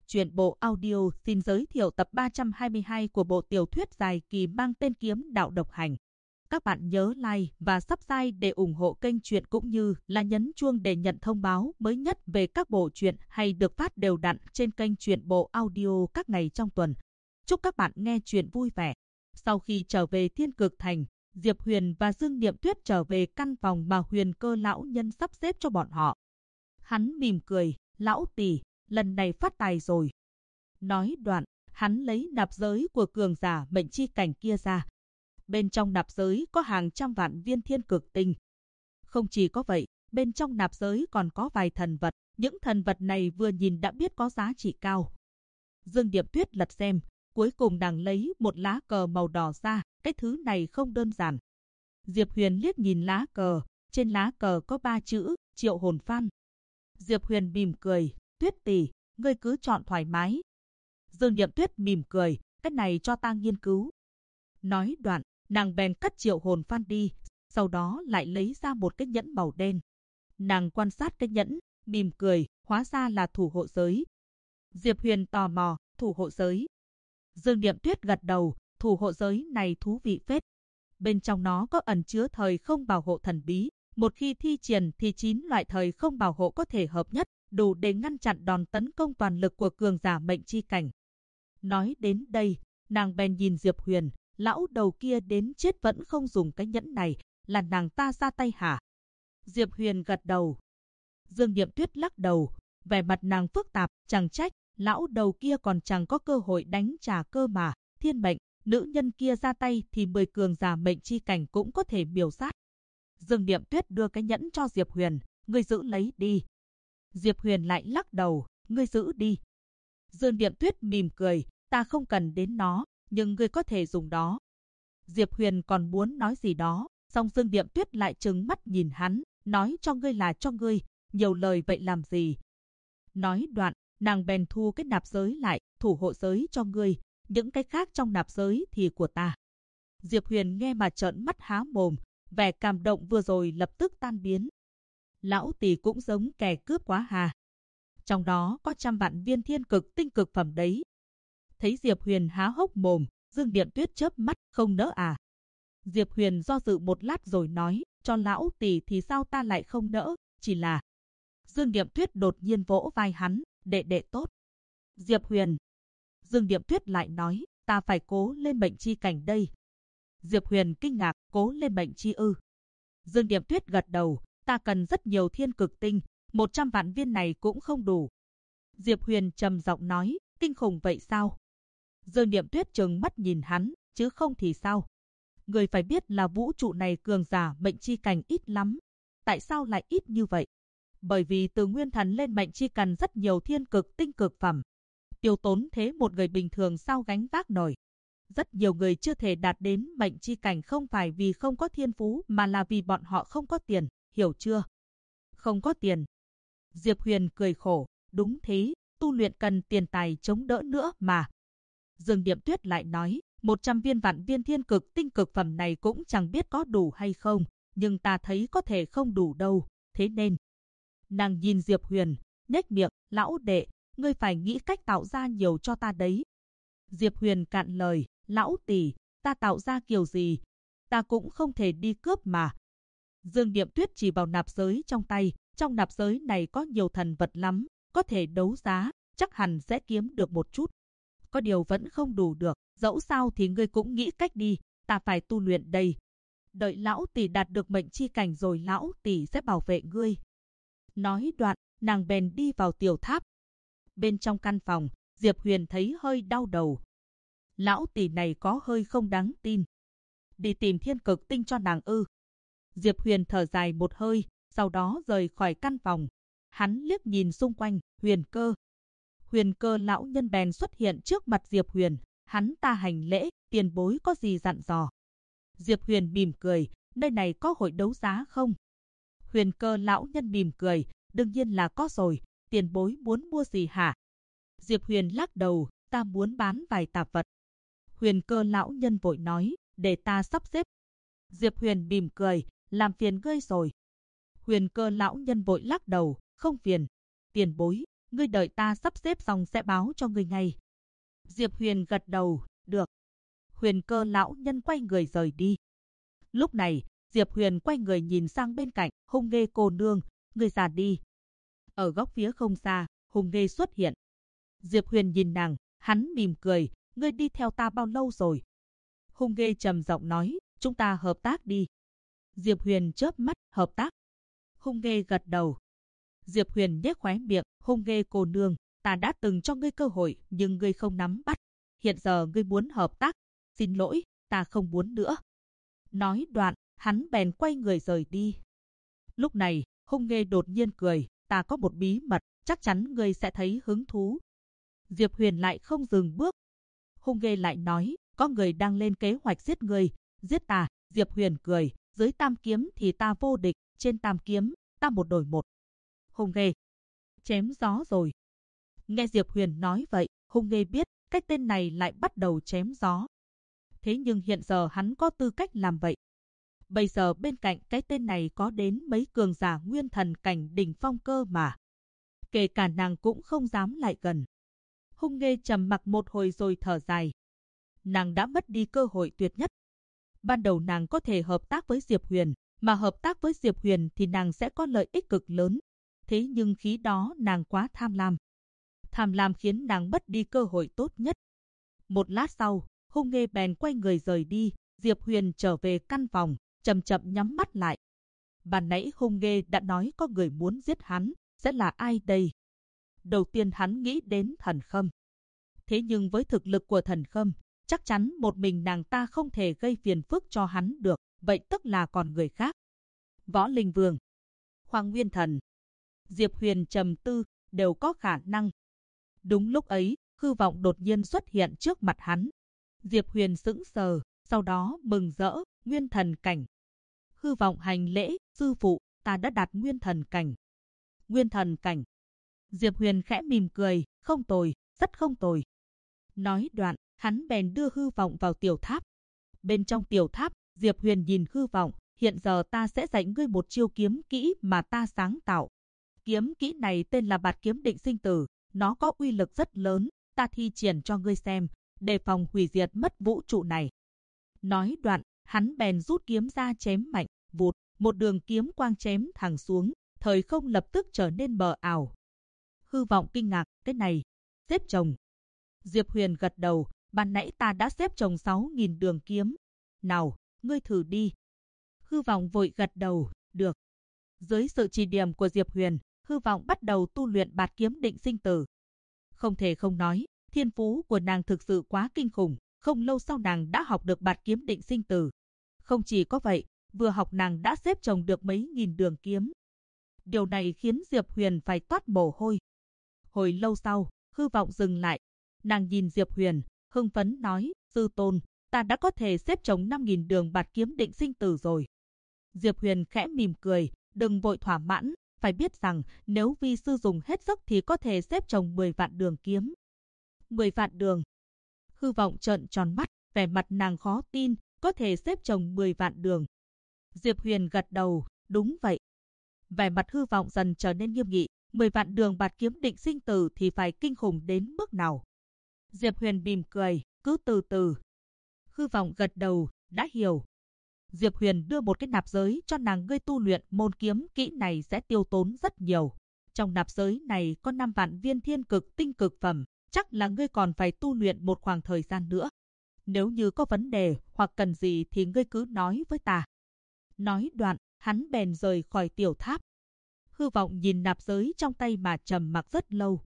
Truyện bộ audio xin giới thiệu tập 322 của bộ tiểu thuyết dài kỳ mang tên Kiếm Đạo Độc Hành. Các bạn nhớ like và subscribe để ủng hộ kênh truyện cũng như là nhấn chuông để nhận thông báo mới nhất về các bộ truyện hay được phát đều đặn trên kênh truyện bộ audio các ngày trong tuần. Chúc các bạn nghe truyện vui vẻ. Sau khi trở về Thiên Cực Thành, Diệp Huyền và Dương Niệm Tuyết trở về căn phòng mà Huyền Cơ lão nhân sắp xếp cho bọn họ. Hắn mỉm cười, "Lão tỷ, lần này phát tài rồi." Nói đoạn, hắn lấy nạp giới của cường giả mệnh chi cảnh kia ra. Bên trong nạp giới có hàng trăm vạn viên thiên cực tinh. Không chỉ có vậy, bên trong nạp giới còn có vài thần vật. Những thần vật này vừa nhìn đã biết có giá trị cao. Dương Niệm Tuyết lật xem, cuối cùng nàng lấy một lá cờ màu đỏ ra. Cái thứ này không đơn giản. Diệp Huyền liếc nhìn lá cờ, trên lá cờ có 3 chữ, Triệu Hồn Phan. Diệp Huyền mỉm cười, "Tuyết tỷ, ngươi cứ chọn thoải mái." Dương Niệm Tuyết mỉm cười, "Cái này cho ta nghiên cứu." Nói đoạn, nàng bèn cất Triệu Hồn Phan đi, sau đó lại lấy ra một cái nhẫn màu đen. Nàng quan sát cái nhẫn, mỉm cười, hóa ra là thủ hộ giới. Diệp Huyền tò mò, "Thủ hộ giới?" Dương Niệm Tuyết gật đầu, "Thủ hộ giới này thú vị phết. Bên trong nó có ẩn chứa thời không bảo hộ thần bí. Một khi thi triển thì 9 loại thời không bảo hộ có thể hợp nhất, đủ để ngăn chặn đòn tấn công toàn lực của cường giả mệnh chi cảnh." Nói đến đây, nàng bèn nhìn Diệp Huyền, "Lão đầu kia đến chết vẫn không dùng cái nhẫn này, là nàng ta ra tay hả?" Diệp Huyền gật đầu. Dương Niệm Tuyết lắc đầu, vẻ mặt nàng phức tạp, "Chẳng trách, lão đầu kia còn chẳng có cơ hội đánh trả cơ mà. Thiên mệnh, nữ nhân kia ra tay thì 10 cường giả mệnh chi cảnh cũng có thể miểu sát." Dương Niệm Tuyết đưa cái nhẫn cho Diệp Huyền, "Ngươi giữ lấy đi." Diệp Huyền lại lắc đầu, "Ngươi giữ đi." Dương Niệm Tuyết mỉm cười, "Ta không cần đến nó, nhưng ngươi có thể dùng đó." Diệp Huyền còn muốn nói gì đó, song Dương Niệm Tuyết lại trừng mắt nhìn hắn, "Nói cho ngươi là cho ngươi, nhiều lời vậy làm gì?" Nói đoạn, nàng bèn thu cái nạp giới lại, "Thủ hộ giới cho ngươi, những cái khác trong nạp giới thì của ta." Diệp Huyền nghe mà trợn mắt há mồm, vẻ cảm động vừa rồi lập tức tan biến. Lão tỷ cũng giống kẻ cướp quá hà. Trong đó có trăm vạn viên thiên cực tinh cực phẩm đấy. Thấy Diệp Huyền há hốc mồm, Dương Niệm Tuyết chớp mắt, "Không nỡ à?" Diệp Huyền do dự một lát rồi nói, "Cho lão tỷ thì sao ta lại không nỡ, chỉ là..." Dương Niệm Tuyết đột nhiên vỗ vai hắn, "Đệ đệ tốt." "Diệp Huyền." Dương Niệm Tuyết lại nói, "Ta phải cố lên mệnh chi cảnh đây." Diệp Huyền kinh ngạc, "Cố lên mệnh chi ư?" Dương Niệm Tuyết gật đầu, "Ta cần rất nhiều thiên cực tinh, 100 vạn viên này cũng không đủ." Diệp Huyền trầm giọng nói, "Kinh khủng vậy sao?" Dương Niệm Tuyết trừng mắt nhìn hắn, "Chứ không thì sao? Người phải biết là vũ trụ này cường giả mệnh chi cảnh ít lắm." "Tại sao lại ít như vậy?" "Bởi vì từ nguyên thần lên mệnh chi cần rất nhiều thiên cực tinh cực phẩm. Tiêu tốn thế một người bình thường sao gánh vác nổi. Rất nhiều người chưa thể đạt đến mệnh chi cảnh không phải vì không có thiên phú mà là vì bọn họ không có tiền, hiểu chưa?" "Không có tiền?" Diệp Huyền cười khổ, "Đúng thế, tu luyện cần tiền tài chống đỡ nữa mà." Dương Niệm Tuyết lại nói, 100 viên vạn viên thiên cực tinh cực phẩm này cũng chẳng biết có đủ hay không, nhưng ta thấy có thể không đủ đâu, thế nên..." Nàng nhìn Diệp Huyền, nhếch miệng, "Lão đệ, ngươi phải nghĩ cách tạo ra nhiều cho ta đấy." Diệp Huyền cạn lời, "Lão tỷ, ta tạo ra kiểu gì? Ta cũng không thể đi cướp mà." Dương Niệm Tuyết chỉ vào nạp giới trong tay, "Trong nạp giới này có nhiều thần vật lắm, có thể đấu giá, chắc hẳn sẽ kiếm được một chút. Có điều vẫn không đủ được, dẫu sao thì ngươi cũng nghĩ cách đi, ta phải tu luyện đây. Đợi lão tỷ đạt được mệnh chi cảnh rồi lão tỷ sẽ bảo vệ ngươi." Nói đoạn, nàng bèn đi vào tiểu tháp. Bên trong căn phòng, Diệp Huyền thấy hơi đau đầu. Lão tỷ này có hơi không đáng tin. Đi tìm thiên cực tinh cho nàng ư? Diệp Huyền thở dài một hơi, sau đó rời khỏi căn phòng. Hắn liếc nhìn xung quanh, Huyền Cơ. Huyền Cơ lão nhân bèn xuất hiện trước mặt Diệp Huyền. Hắn ta hành lễ, "Tiền bối có gì dặn dò?" Diệp Huyền mỉm cười, "Nơi này có hội đấu giá không?" Huyền Cơ lão nhân mỉm cười, "Đương nhiên là có rồi, tiền bối muốn mua gì hả?" Diệp Huyền lắc đầu, "Ta muốn bán vài tạp vật." Huyền Cơ lão nhân vội nói, "Để ta sắp xếp." Diệp Huyền mỉm cười, "Làm phiền ngươi rồi." Huyền Cơ lão nhân vội lắc đầu, "Không phiền, tiền bối, ngươi đợi ta sắp xếp xong sẽ báo cho ngươi ngay. Diệp Huyền gật đầu, được. Huyền Cơ lão nhân quay người rời đi. Lúc này, Diệp Huyền quay người nhìn sang bên cạnh, Hung Nghê cô nương, ngươi ra đi. Ở góc phía không xa, Hung Nghê xuất hiện. Diệp Huyền nhìn nàng, hắn mỉm cười, ngươi đi theo ta bao lâu rồi? Hung Nghê trầm giọng nói, chúng ta hợp tác đi. Diệp Huyền chớp mắt, hợp tác. Hung Nghê gật đầu. Diệp Huyền nhếch khóe miệng, Hung Nghê cô nương, ta đã từng cho ngươi cơ hội nhưng ngươi không nắm bắt. Hiện giờ ngươi muốn hợp tác, xin lỗi, ta không muốn nữa. Nói đoạn, hắn bèn quay người rời đi. Lúc này, Hung Nghê đột nhiên cười, ta có một bí mật, chắc chắn ngươi sẽ thấy hứng thú. Diệp Huyền lại không dừng bước. Hung Nghê lại nói, có người đang lên kế hoạch giết ngươi, giết ta. Diệp Huyền cười, dưới tam kiếm thì ta vô địch, trên tam kiếm, ta một đổi một. Hung Nghê, chém gió rồi. Nghe Diệp Huyền nói vậy, Hung Nghê biết, cái tên này lại bắt đầu chém gió. Thế nhưng hiện giờ hắn có tư cách làm vậy. Bây giờ bên cạnh cái tên này có đến mấy cường giả nguyên thần cảnh đỉnh phong cơ mà. Kể cả nàng cũng không dám lại gần. Hung Nghê trầm mặc một hồi rồi thở dài. Nàng đã mất đi cơ hội tuyệt nhất. Ban đầu nàng có thể hợp tác với Diệp Huyền, mà hợp tác với Diệp Huyền thì nàng sẽ có lợi ích cực lớn. Thế nhưng khi đó nàng quá tham lam. Tham lam khiến nàng mất đi cơ hội tốt nhất. Một lát sau, Hung Nghê bèn quay người rời đi. Diệp Huyền trở về căn phòng, chậm chậm nhắm mắt lại. Ban nãy Hung Nghê đã nói có người muốn giết hắn, sẽ là ai đây? Đầu tiên hắn nghĩ đến Thần Khâm. Thế nhưng với thực lực của Thần Khâm, chắc chắn một mình nàng ta không thể gây phiền phức cho hắn được, vậy tức là còn người khác. Võ Linh Vương, Hoàng Nguyên Thần, Diệp Huyền trầm tư, đều có khả năng. Đúng lúc ấy, Hư Vọng đột nhiên xuất hiện trước mặt hắn. Diệp Huyền sững sờ, sau đó mừng rỡ, Nguyên Thần cảnh. Hư Vọng hành lễ, sư phụ, ta đã đạt Nguyên Thần cảnh. Nguyên Thần cảnh. Diệp Huyền khẽ mỉm cười, không tồi, rất không tồi. Nói đoạn, hắn bèn đưa Hư Vọng vào tiểu tháp. Bên trong tiểu tháp, Diệp Huyền nhìn Hư Vọng, hiện giờ ta sẽ dạy ngươi một chiêu kiếm kỹ mà ta sáng tạo. Kiếm kỹ này tên là Bạt Kiếm Định Sinh Tử, nó có uy lực rất lớn, ta thi triển cho ngươi xem, đề phòng hủy diệt mất vũ trụ này. Nói đoạn, hắn bèn rút kiếm ra chém mạnh, vụt, một đường kiếm quang chém thẳng xuống, thời không lập tức trở nên mờ ảo. Hư Vọng kinh ngạc, cái này, xếp chồng. Diệp Huyền gật đầu, ban nãy ta đã xếp chồng 6.000 đường kiếm. Nào, ngươi thử đi. Hư Vọng vội gật đầu, được. Dưới sự chỉ điểm của Diệp Huyền, Hư Vọng bắt đầu tu luyện Bạt Kiếm Định Sinh Tử. Không thể không nói, thiên phú của nàng thực sự quá kinh khủng, không lâu sau nàng đã học được Bạt Kiếm Định Sinh Tử. Không chỉ có vậy, vừa học nàng đã xếp chồng được mấy nghìn đường kiếm. Điều này khiến Diệp Huyền phải toát mồ hôi. Hồi lâu sau, Hư Vọng dừng lại. Nàng nhìn Diệp Huyền, hưng phấn nói, sư tôn, ta đã có thể xếp chồng 5.000 đường Bạt Kiếm Định Sinh Tử rồi. Diệp Huyền khẽ mỉm cười, đừng vội thỏa mãn, phải biết rằng nếu vi sư dùng hết sức thì có thể xếp chồng 10 vạn đường kiếm. 10 vạn đường. Hư Vọng trợn tròn mắt, vẻ mặt nàng khó tin, có thể xếp chồng 10 vạn đường. Diệp Huyền gật đầu, đúng vậy. Vẻ mặt Hư Vọng dần trở nên nghiêm nghị, 10 vạn đường Bạt Kiếm Định Sinh Tử thì phải kinh khủng đến mức nào? Diệp Huyền mỉm cười, cứ từ từ. Hư Vọng gật đầu, đã hiểu. Diệp Huyền đưa một cái nạp giới cho nàng, ngươi tu luyện môn kiếm kỹ này sẽ tiêu tốn rất nhiều. Trong nạp giới này có 5 vạn viên thiên cực tinh cực phẩm, chắc là ngươi còn phải tu luyện một khoảng thời gian nữa. Nếu như có vấn đề hoặc cần gì thì ngươi cứ nói với ta. Nói đoạn, hắn bèn rời khỏi tiểu tháp. Hư Vọng nhìn nạp giới trong tay mà trầm mặc rất lâu.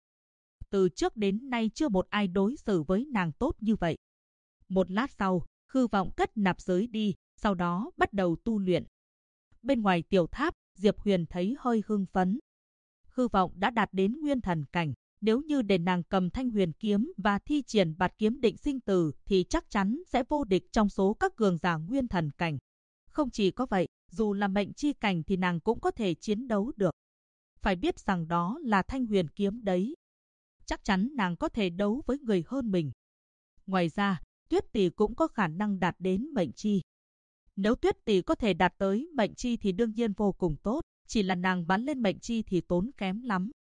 Từ trước đến nay chưa một ai đối xử với nàng tốt như vậy. Một lát sau, Hư Vọng cất nạp giới đi, sau đó bắt đầu tu luyện. Bên ngoài tiểu tháp, Diệp Huyền thấy hơi hưng phấn. Hư Vọng đã đạt đến Nguyên Thần cảnh, nếu như để nàng cầm thanh huyền kiếm và thi triển Bạt Kiếm Định Sinh Tử thì chắc chắn sẽ vô địch trong số các cường giả Nguyên Thần cảnh. Không chỉ có vậy, dù là mệnh chi cảnh thì nàng cũng có thể chiến đấu được. Phải biết rằng đó là thanh huyền kiếm đấy. Chắc chắn nàng có thể đấu với người hơn mình. Ngoài ra, Tuyết Tỷ cũng có khả năng đạt đến mệnh chi. Nếu Tuyết Tỷ có thể đạt tới mệnh chi thì đương nhiên vô cùng tốt, chỉ là nàng bắn lên mệnh chi thì tốn kém lắm.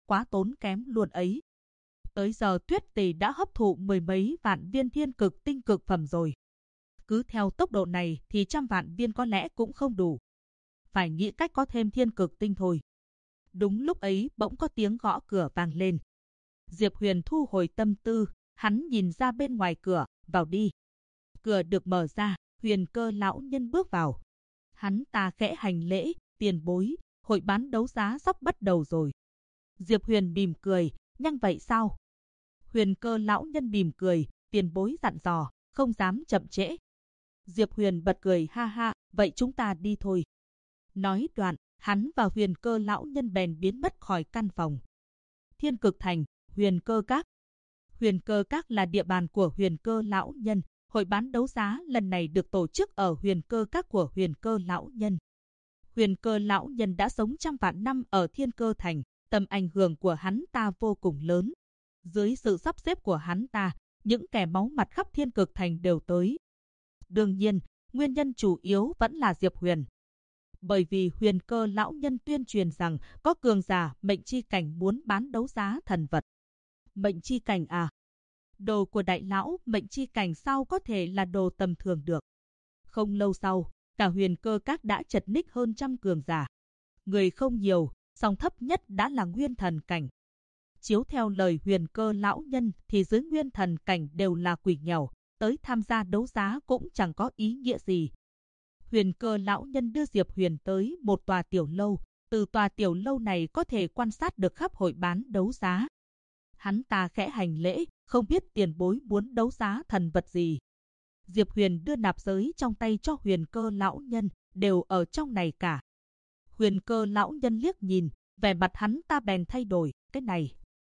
quá tốn kém luôn ấy. Tới giờ Tuyết Tỷ đã hấp thụ mười mấy vạn viên thiên cực tinh cực phẩm rồi. Cứ theo tốc độ này thì 100 vạn viên có lẽ cũng không đủ. Phải nghĩ cách có thêm thiên cực tinh thôi. Đúng lúc ấy bỗng có tiếng gõ cửa vang lên. Diệp Huyền thu hồi tâm tư, hắn nhìn ra bên ngoài cửa, vào đi. Cửa được mở ra, Huyền Cơ lão nhân bước vào. Hắn ta khẽ hành lễ, tiền bối, hội bán đấu giá sắp bắt đầu rồi. Diệp Huyền mỉm cười, nhanh vậy sao? Huyền Cơ lão nhân mỉm cười, tiền bối dặn dò, không dám chậm trễ. Diệp Huyền bật cười ha ha, vậy chúng ta đi thôi. Nói đoạn, hắn và Huyền Cơ lão nhân bèn biến mất khỏi căn phòng. Thiên Cực Thành, Huyền Cơ Các. Huyền Cơ Các là địa bàn của Huyền Cơ lão nhân. Hội bán đấu giá lần này được tổ chức ở Huyền Cơ Các của Huyền Cơ lão nhân. Huyền Cơ lão nhân đã sống 100 vạn năm ở Thiên Cơ Thành, tầm ảnh hưởng của hắn ta vô cùng lớn. Dưới sự sắp xếp của hắn ta, những kẻ máu mặt khắp Thiên Cực Thành đều tới. Đương nhiên, nguyên nhân chủ yếu vẫn là Diệp Huyền. Bởi vì Huyền Cơ lão nhân tuyên truyền rằng có cường giả mệnh chi cảnh muốn bán đấu giá thần vật. Mệnh chi cảnh à? Đồ của đại lão mệnh chi cảnh sao có thể là đồ tầm thường được. Không lâu sau, cả Huyền Cơ Các đã chật ních hơn 100 cường giả. Người không nhiều, song thấp nhất đã là nguyên thần cảnh. Chiếu theo lời Huyền Cơ lão nhân thì dưới nguyên thần cảnh đều là quỷ nghèo, tới tham gia đấu giá cũng chẳng có ý nghĩa gì. Huyền Cơ lão nhân đưa Diệp Huyền tới một tòa tiểu lâu, từ tòa tiểu lâu này có thể quan sát được khắp hội bán đấu giá. Hắn ta khẽ hành lễ, không biết tiền bối muốn đấu giá thần vật gì. Diệp Huyền đưa nạp giới trong tay cho Huyền Cơ lão nhân, đều ở trong này cả. Huyền Cơ lão nhân liếc nhìn, vẻ mặt hắn ta bèn thay đổi, cái này.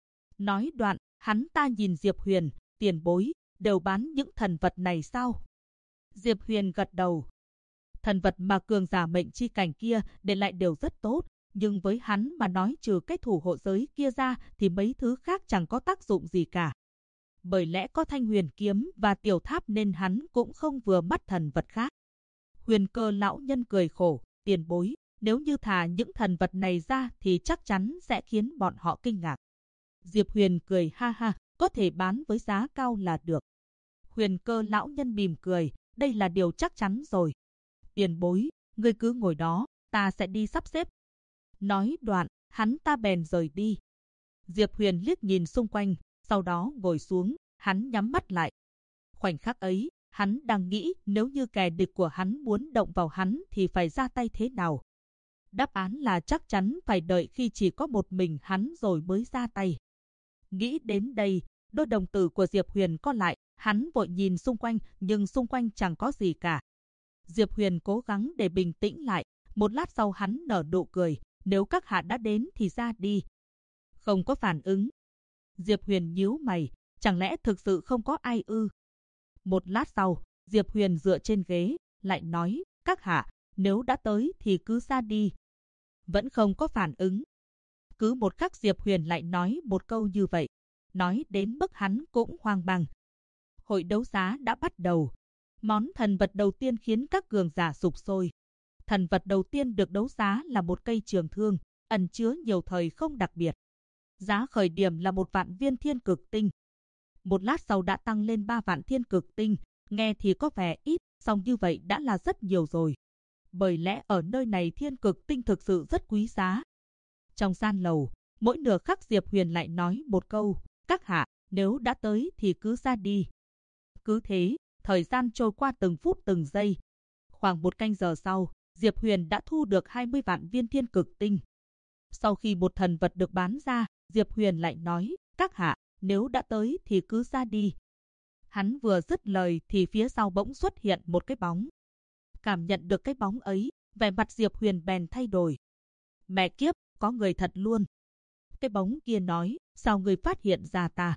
Nói đoạn, hắn ta nhìn Diệp Huyền, tiền bối, đều bán những thần vật này sao? Diệp Huyền gật đầu. Thần vật mà cường giả mệnh chi cảnh kia để lại đều rất tốt, nhưng với hắn mà nói trừ cái thủ hộ giới kia ra thì mấy thứ khác chẳng có tác dụng gì cả. Bởi lẽ có Thanh Huyền kiếm và tiểu tháp nên hắn cũng không vừa mắt thần vật khác. Huyền Cơ lão nhân cười khổ, tiền bối, nếu như thả những thần vật này ra thì chắc chắn sẽ khiến bọn họ kinh ngạc. Diệp Huyền cười ha ha, có thể bán với giá cao là được. Huyền Cơ lão nhân mỉm cười, đây là điều chắc chắn rồi. Tiền bối, ngươi cứ ngồi đó, ta sẽ đi sắp xếp. Nói đoạn, hắn ta bèn rời đi. Diệp Huyền liếc nhìn xung quanh, sau đó ngồi xuống, hắn nhắm mắt lại. Khoảnh khắc ấy, hắn đang nghĩ nếu như kẻ địch của hắn muốn động vào hắn thì phải ra tay thế nào. Đáp án là chắc chắn phải đợi khi chỉ có một mình hắn rồi mới ra tay. Nghĩ đến đây, đôi đồng tử của Diệp Huyền co lại, hắn vội nhìn xung quanh nhưng xung quanh chẳng có gì cả. Diệp Huyền cố gắng để bình tĩnh lại, một lát sau hắn nở nụ cười, nếu các hạ đã đến thì ra đi. Không có phản ứng. Diệp Huyền nhíu mày, chẳng lẽ thực sự không có ai ư? Một lát sau, Diệp Huyền dựa trên ghế, lại nói, các hạ, nếu đã tới thì cứ ra đi. Vẫn không có phản ứng. Cứ một khắc Diệp Huyền lại nói một câu như vậy, nói đến mức hắn cũng hoang mang. Hội đấu giá đã bắt đầu. Món thần vật đầu tiên khiến các cường giả sục sôi. Thần vật đầu tiên được đấu giá là một cây trường thương, ẩn chứa nhiều thời không đặc biệt. Giá khởi điểm là 1 vạn viên thiên cực tinh. Một lát sau đã tăng lên 3 vạn thiên cực tinh, nghe thì có vẻ ít, song như vậy đã là rất nhiều rồi. Bởi lẽ ở nơi này thiên cực tinh thực sự rất quý giá. Trong gian lầu, mỗi nửa khắc Diệp Huyền lại nói một câu, các hạ, nếu đã tới thì cứ ra đi. Cứ thế, thời gian trôi qua từng phút từng giây. Khoảng 1 canh giờ sau, Diệp Huyền đã thu được 20 vạn viên thiên cực tinh. Sau khi một thần vật được bán ra, Diệp Huyền lại nói, các hạ, nếu đã tới thì cứ ra đi. Hắn vừa dứt lời thì phía sau bỗng xuất hiện một cái bóng. Cảm nhận được cái bóng ấy, vẻ mặt Diệp Huyền bèn thay đổi. Mẹ kiếp, có người thật luôn. Cái bóng kia nói, sao người phát hiện ra ta?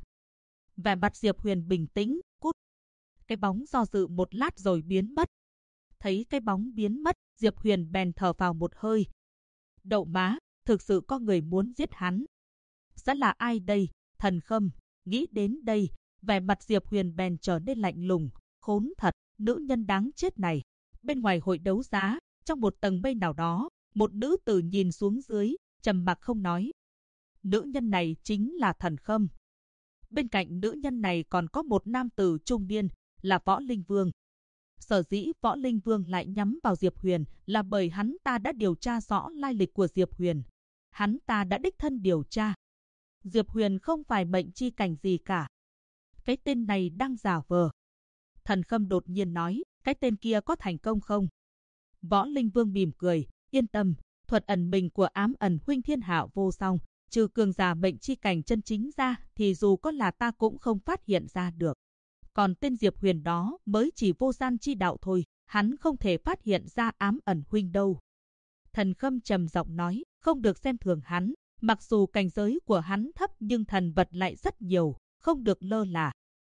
Vẻ mặt Diệp Huyền bình tĩnh, cút. Cái bóng do dự một lát rồi biến mất. Thấy cái bóng biến mất, Diệp Huyền bèn thở vào một hơi. Đậu má, thực sự có người muốn giết hắn. Sẽ là ai đây? Thần Khâm. Nghĩ đến đây, vẻ mặt Diệp Huyền bèn trở nên lạnh lùng. Khốn thật, nữ nhân đáng chết này. Bên ngoài hội đấu giá, trong một tầng mây nào đó, một nữ tử nhìn xuống dưới, trầm mặc không nói. Nữ nhân này chính là Thần Khâm. Bên cạnh nữ nhân này còn có một nam tử trung niên, là Võ Linh Vương. Sở dĩ Võ Linh Vương lại nhắm vào Diệp Huyền là bởi hắn ta đã điều tra rõ lai lịch của Diệp Huyền. Hắn ta đã đích thân điều tra. Diệp Huyền không phải mệnh chi cảnh gì cả. Cái tên này đang giả vờ. Thần Khâm đột nhiên nói, cái tên kia có thành công không? Võ Linh Vương mỉm cười, yên tâm, thuật ẩn mình của Ám Ẩn Huynh thiên hạ vô song, trừ cường giả mệnh chi cảnh chân chính ra thì dù có là ta cũng không phát hiện ra được. Còn tên Diệp Huyền đó mới chỉ vô gian chi đạo thôi, hắn không thể phát hiện ra Ám Ẩn Huynh đâu. Thần Khâm trầm giọng nói, không được xem thường hắn, mặc dù cảnh giới của hắn thấp nhưng thần vật lại rất nhiều, không được lơ là.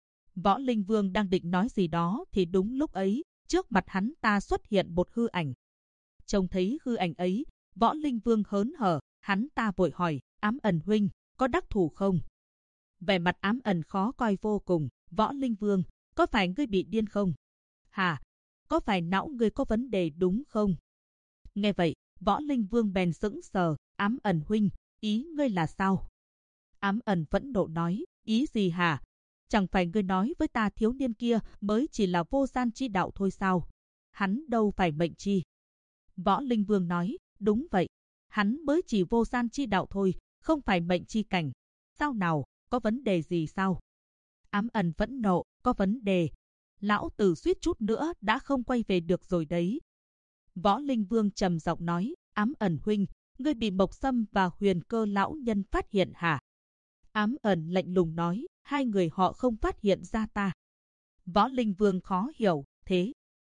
Võ Linh Vương đang định nói gì đó thì đúng lúc ấy, trước mặt hắn ta xuất hiện một hư ảnh. Trông thấy hư ảnh ấy, Võ Linh Vương hớn hở, hắn ta vội hỏi, Ám Ẩn Huynh, có đắc thủ không? Vẻ mặt Ám Ẩn khó coi vô cùng, Võ Linh Vương, có phải ngươi bị điên không? Hả? Có phải não ngươi có vấn đề đúng không? Nghe vậy, Võ Linh Vương bèn sững sờ, Ám Ẩn Huynh, ý ngươi là sao? Ám Ẩn phẫn nộ nói, ý gì hả? Chẳng phải ngươi nói với ta thiếu niên kia mới chỉ là vô gian chi đạo thôi sao? Hắn đâu phải mệnh chi. Võ Linh Vương nói, đúng vậy. Hắn mới chỉ vô gian chi đạo thôi, không phải mệnh chi cảnh. Sao nào, có vấn đề gì sao? Ám Ẩn phẫn nộ, có vấn đề. Lão tử suýt chút nữa đã không quay về được rồi đấy. Võ Linh Vương trầm giọng nói, Ám Ẩn Huynh, ngươi bị Mộc Sâm và Huyền Cơ lão nhân phát hiện hả? Ám Ẩn lạnh lùng nói, hai người họ không phát hiện ra ta. Võ Linh Vương khó hiểu, thế.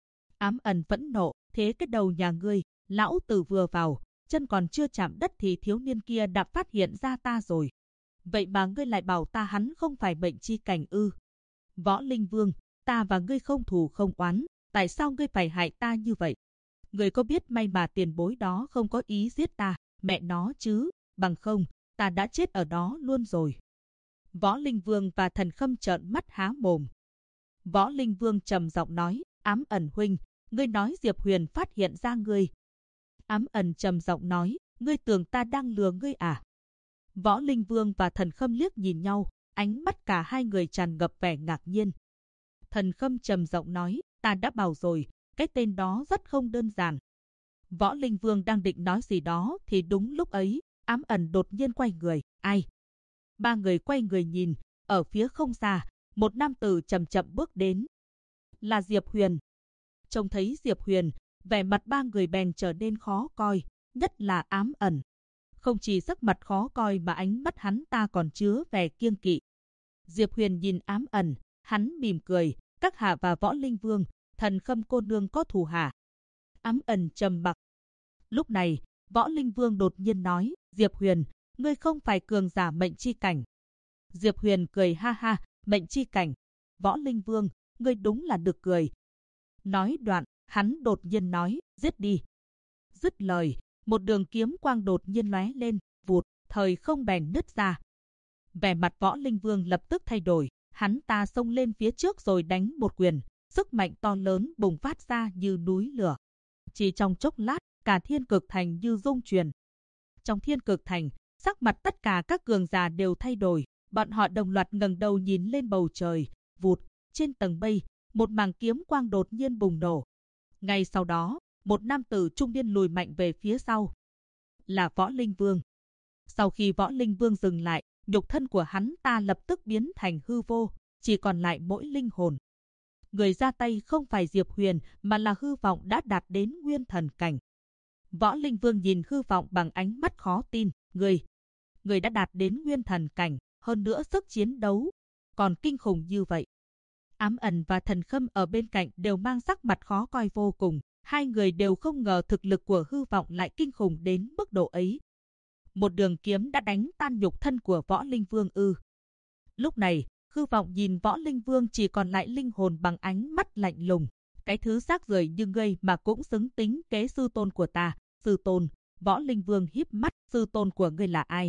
Ám Ẩn phẫn nộ, thế cái đầu nhà ngươi, lão tử vừa vào, chân còn chưa chạm đất thì thiếu niên kia đã phát hiện ra ta rồi. Vậy mà ngươi lại bảo ta hắn không phải mệnh chi cảnh ư? Võ Linh Vương, ta và ngươi không thù không oán, tại sao ngươi phải hại ta như vậy? Ngươi có biết may mà tiền bối đó không có ý giết ta, mẹ nó chứ, bằng không, ta đã chết ở đó luôn rồi. Võ Linh Vương và Thần Khâm trợn mắt há mồm. Võ Linh Vương trầm giọng nói, Ám Ẩn Huynh, ngươi nói Diệp Huyền phát hiện ra ngươi. Ám Ẩn trầm giọng nói, ngươi tưởng ta đang lừa ngươi à? Võ Linh Vương và Thần Khâm liếc nhìn nhau, ánh mắt cả hai người tràn ngập vẻ ngạc nhiên. Thần Khâm trầm giọng nói, ta đã bảo rồi, cái tên đó rất không đơn giản. Võ Linh Vương đang định nói gì đó thì đúng lúc ấy, Ám Ẩn đột nhiên quay người, ai? Ba người quay người nhìn, ở phía không xa, một nam tử chậm chậm bước đến. Là Diệp Huyền. Trông thấy Diệp Huyền, vẻ mặt ba người bèn trở nên khó coi, nhất là Ám Ẩn. Không chỉ sắc mặt khó coi mà ánh mắt hắn ta còn chứa vẻ kiêng kỵ. Diệp Huyền nhìn Ám Ẩn, hắn mỉm cười, các hạ và Võ Linh Vương, Thần Khâm cô nương có thù hả? Ám Ẩn trầm mặc. Lúc này, Võ Linh Vương đột nhiên nói, Diệp Huyền, ngươi không phải cường giả mệnh chi cảnh. Diệp Huyền cười ha ha, mệnh chi cảnh. Võ Linh Vương, ngươi đúng là được cười. Nói đoạn, hắn đột nhiên nói, giết đi. Dứt lời, một đường kiếm quang đột nhiên lóe lên, vụt, thời không bèn nứt ra. Vẻ mặt Võ Linh Vương lập tức thay đổi, hắn ta xông lên phía trước rồi đánh một quyền, sức mạnh to lớn bùng phát ra như núi lửa. Chỉ trong chốc lát, cả Thiên Cực Thành như rung chuyển. Trong Thiên Cực Thành, sắc mặt tất cả các cường giả đều thay đổi, bọn họ đồng loạt ngẩng đầu nhìn lên bầu trời, vụt, trên tầng mây, một mảng kiếm quang đột nhiên bùng nổ. Ngay sau đó, một nam tử trung niên lùi mạnh về phía sau. Là Võ Linh Vương. Sau khi Võ Linh Vương dừng lại, nhục thân của hắn ta lập tức biến thành hư vô, chỉ còn lại mỗi linh hồn. Người ra tay không phải Diệp Huyền mà là Hư Vọng đã đạt đến nguyên thần cảnh. Võ Linh Vương nhìn Hư Vọng bằng ánh mắt khó tin, người đã đạt đến nguyên thần cảnh, hơn nữa sức chiến đấu còn kinh khủng như vậy. Ám Ẩn và Thần Khâm ở bên cạnh đều mang sắc mặt khó coi vô cùng, hai người đều không ngờ thực lực của Hư Vọng lại kinh khủng đến mức độ ấy. Một đường kiếm đã đánh tan nhục thân của Võ Linh Vương ư? Lúc này, Hư Vọng nhìn Võ Linh Vương chỉ còn lại linh hồn bằng ánh mắt lạnh lùng. Cái thứ rác rưởi như ngươi mà cũng xứng tính kế sư tôn của ta. Sư tôn, Võ Linh Vương híp mắt, sư tôn của ngươi là ai?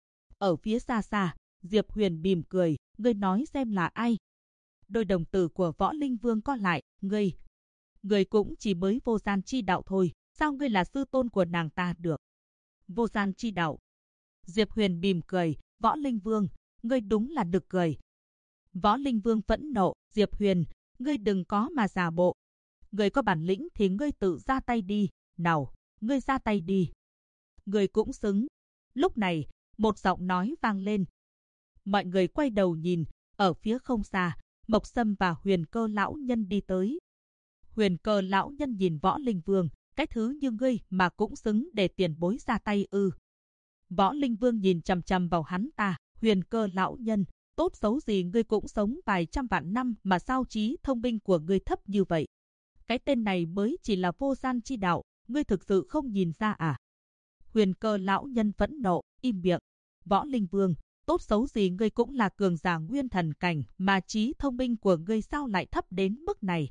Ở phía xa xa, Diệp Huyền mỉm cười, ngươi nói xem là ai? Đôi đồng tử của Võ Linh Vương co lại, ngươi cũng chỉ mới vô gian chi đạo thôi, sao ngươi là sư tôn của nàng ta được? Vô gian chi đạo. Diệp Huyền mỉm cười, Võ Linh Vương, ngươi đúng là nực cười. Võ Linh Vương phẫn nộ, Diệp Huyền, ngươi đừng có mà giả bộ. Ngươi có bản lĩnh thì ngươi tự ra tay đi, nào, ngươi ra tay đi. Ngươi cũng xứng. Lúc này, một giọng nói vang lên. Mọi người quay đầu nhìn, ở phía không xa, Mộc Sâm và Huyền Cơ lão nhân đi tới. Huyền Cơ lão nhân nhìn Võ Linh Vương, cái thứ như ngươi mà cũng xứng để tiền bối ra tay ư? Võ Linh Vương nhìn chằm chằm vào hắn ta, Huyền Cơ lão nhân, tốt xấu gì ngươi cũng sống vài trăm vạn năm mà sao trí thông minh của ngươi thấp như vậy? Cái tên này mới chỉ là vô gian chi đạo, ngươi thực sự không nhìn ra à? Huyền Cơ lão nhân phẫn nộ, im miệng. Võ Linh Vương, tốt xấu gì ngươi cũng là cường giả nguyên thần cảnh mà trí thông minh của ngươi sao lại thấp đến mức này?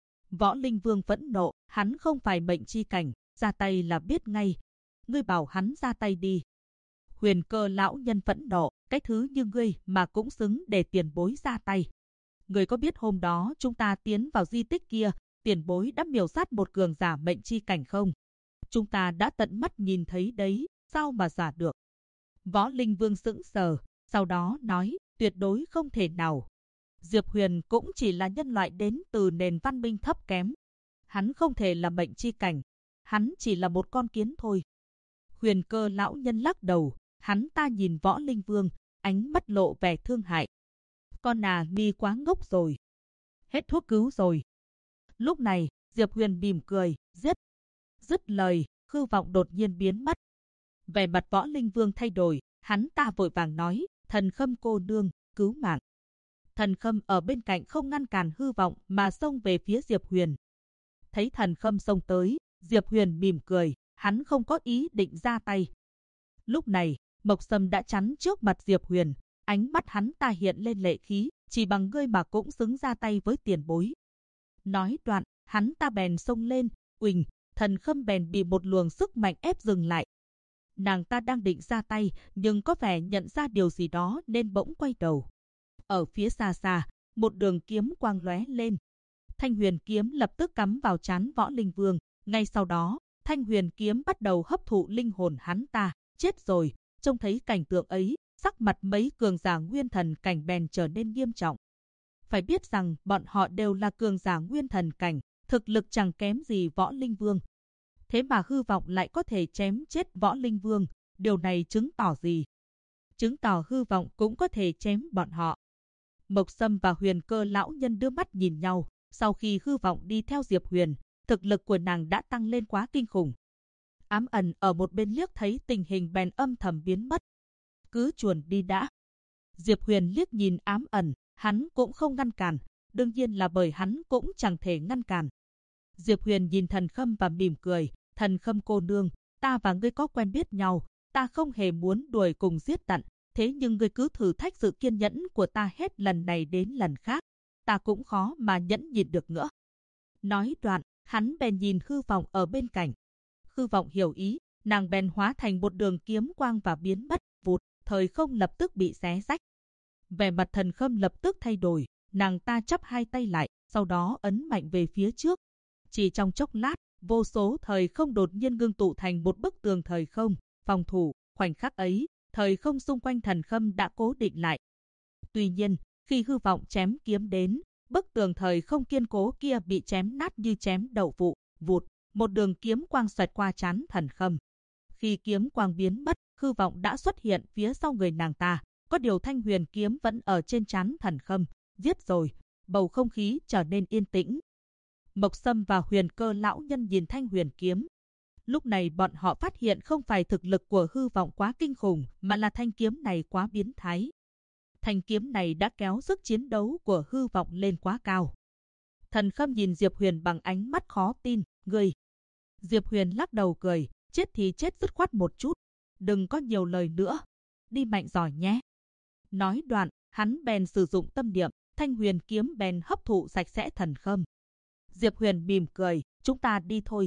Võ Linh Vương phẫn nộ, hắn không phải mệnh chi cảnh, ra tay là biết ngay. Ngươi bảo hắn ra tay đi. Huyền Cơ lão nhân phẫn nộ, cái thứ như ngươi mà cũng xứng để tiền bối ra tay. Ngươi có biết hôm đó chúng ta tiến vào di tích kia, tiền bối đã miểu sát một cường giả mệnh chi cảnh không? Chúng ta đã tận mắt nhìn thấy đấy, sao mà giả được? Võ Linh Vương sững sờ, sau đó nói, tuyệt đối không thể nào. Diệp Huyền cũng chỉ là nhân loại đến từ nền văn minh thấp kém. Hắn không thể là mệnh chi cảnh, hắn chỉ là một con kiến thôi. Huyền Cơ lão nhân lắc đầu, hắn ta nhìn Võ Linh Vương, ánh mắt lộ vẻ thương hại. Con mi quá ngốc rồi. Hết thuốc cứu rồi. Lúc này, Diệp Huyền mỉm cười, giết. Dứt lời, hư vọng đột nhiên biến mất. Vẻ mặt Võ Linh Vương thay đổi, hắn ta vội vàng nói, Thần Khâm cô nương, cứu mạng. Thần Khâm ở bên cạnh không ngăn cản hư vọng mà xông về phía Diệp Huyền. Thấy Thần Khâm xông tới, Diệp Huyền mỉm cười, hắn không có ý định ra tay. Lúc này, Mộc Sâm đã chắn trước mặt Diệp Huyền, ánh mắt hắn ta hiện lên lệ khí, chỉ bằng ngươi mà cũng xứng ra tay với tiền bối. Nói đoạn, hắn ta bèn xông lên, uỳnh, Thần Khâm bèn bị một luồng sức mạnh ép dừng lại. Nàng ta đang định ra tay, nhưng có vẻ nhận ra điều gì đó nên bỗng quay đầu. Ở phía xa xa, một đường kiếm quang lóe lên. Thanh huyền kiếm lập tức cắm vào trán Võ Linh Vương. Ngay sau đó, thanh huyền kiếm bắt đầu hấp thụ linh hồn hắn ta. Chết rồi, trông thấy cảnh tượng ấy, sắc mặt mấy cường giả nguyên thần cảnh bèn trở nên nghiêm trọng. Phải biết rằng bọn họ đều là cường giả nguyên thần cảnh, thực lực chẳng kém gì Võ Linh Vương. Thế mà hư vọng lại có thể chém chết Võ Linh Vương, điều này chứng tỏ gì? Chứng tỏ hư vọng cũng có thể chém bọn họ. Mộc Sâm và Huyền Cơ lão nhân đưa mắt nhìn nhau, sau khi hư vọng đi theo Diệp Huyền, thực lực của nàng đã tăng lên quá kinh khủng. Ám Ẩn ở một bên liếc thấy tình hình bèn âm thầm biến mất. Cứ chuồn đi đã. Diệp Huyền liếc nhìn Ám Ẩn, hắn cũng không ngăn cản, đương nhiên là bởi hắn cũng chẳng thể ngăn cản. Diệp Huyền nhìn Thần Khâm và mỉm cười, Thần Khâm cô nương, ta và ngươi có quen biết nhau, ta không hề muốn đuổi cùng giết tận, thế nhưng ngươi cứ thử thách sự kiên nhẫn của ta hết lần này đến lần khác, ta cũng khó mà nhẫn nhịn được nữa. Nói đoạn, hắn bèn nhìn hư vọng ở bên cạnh. Hư vọng hiểu ý, nàng bèn hóa thành một đường kiếm quang và biến mất, vụt, thời không lập tức bị xé rách. Vẻ mặt Thần Khâm lập tức thay đổi, nàng ta chắp hai tay lại, sau đó ấn mạnh về phía trước. Chỉ trong chốc lát, vô số thời không đột nhiên ngưng tụ thành một bức tường thời không, phòng thủ, khoảnh khắc ấy, thời không xung quanh Thần Khâm đã cố định lại. Tuy nhiên, khi hư vọng chém kiếm đến, bức tường thời không kiên cố kia bị chém nát như chém đậu phụ, vụt, một đường kiếm quang xoẹt qua trán Thần Khâm. Khi kiếm quang biến mất, hư vọng đã xuất hiện phía sau người nàng ta, có điều thanh huyền kiếm vẫn ở trên trán Thần Khâm. Giết rồi, bầu không khí trở nên yên tĩnh. Mộc Sâm và Huyền Cơ lão nhân nhìn thanh huyền kiếm. Lúc này bọn họ phát hiện không phải thực lực của hư vọng quá kinh khủng, mà là thanh kiếm này quá biến thái. Thanh kiếm này đã kéo sức chiến đấu của hư vọng lên quá cao. Thần Khâm nhìn Diệp Huyền bằng ánh mắt khó tin, ngươi. Diệp Huyền lắc đầu cười, chết thì chết dứt khoát một chút, đừng có nhiều lời nữa, đi mạnh giỏi nhé. Nói đoạn, hắn bèn sử dụng tâm niệm, thanh huyền kiếm bèn hấp thụ sạch sẽ Thần Khâm. Diệp Huyền mỉm cười, chúng ta đi thôi.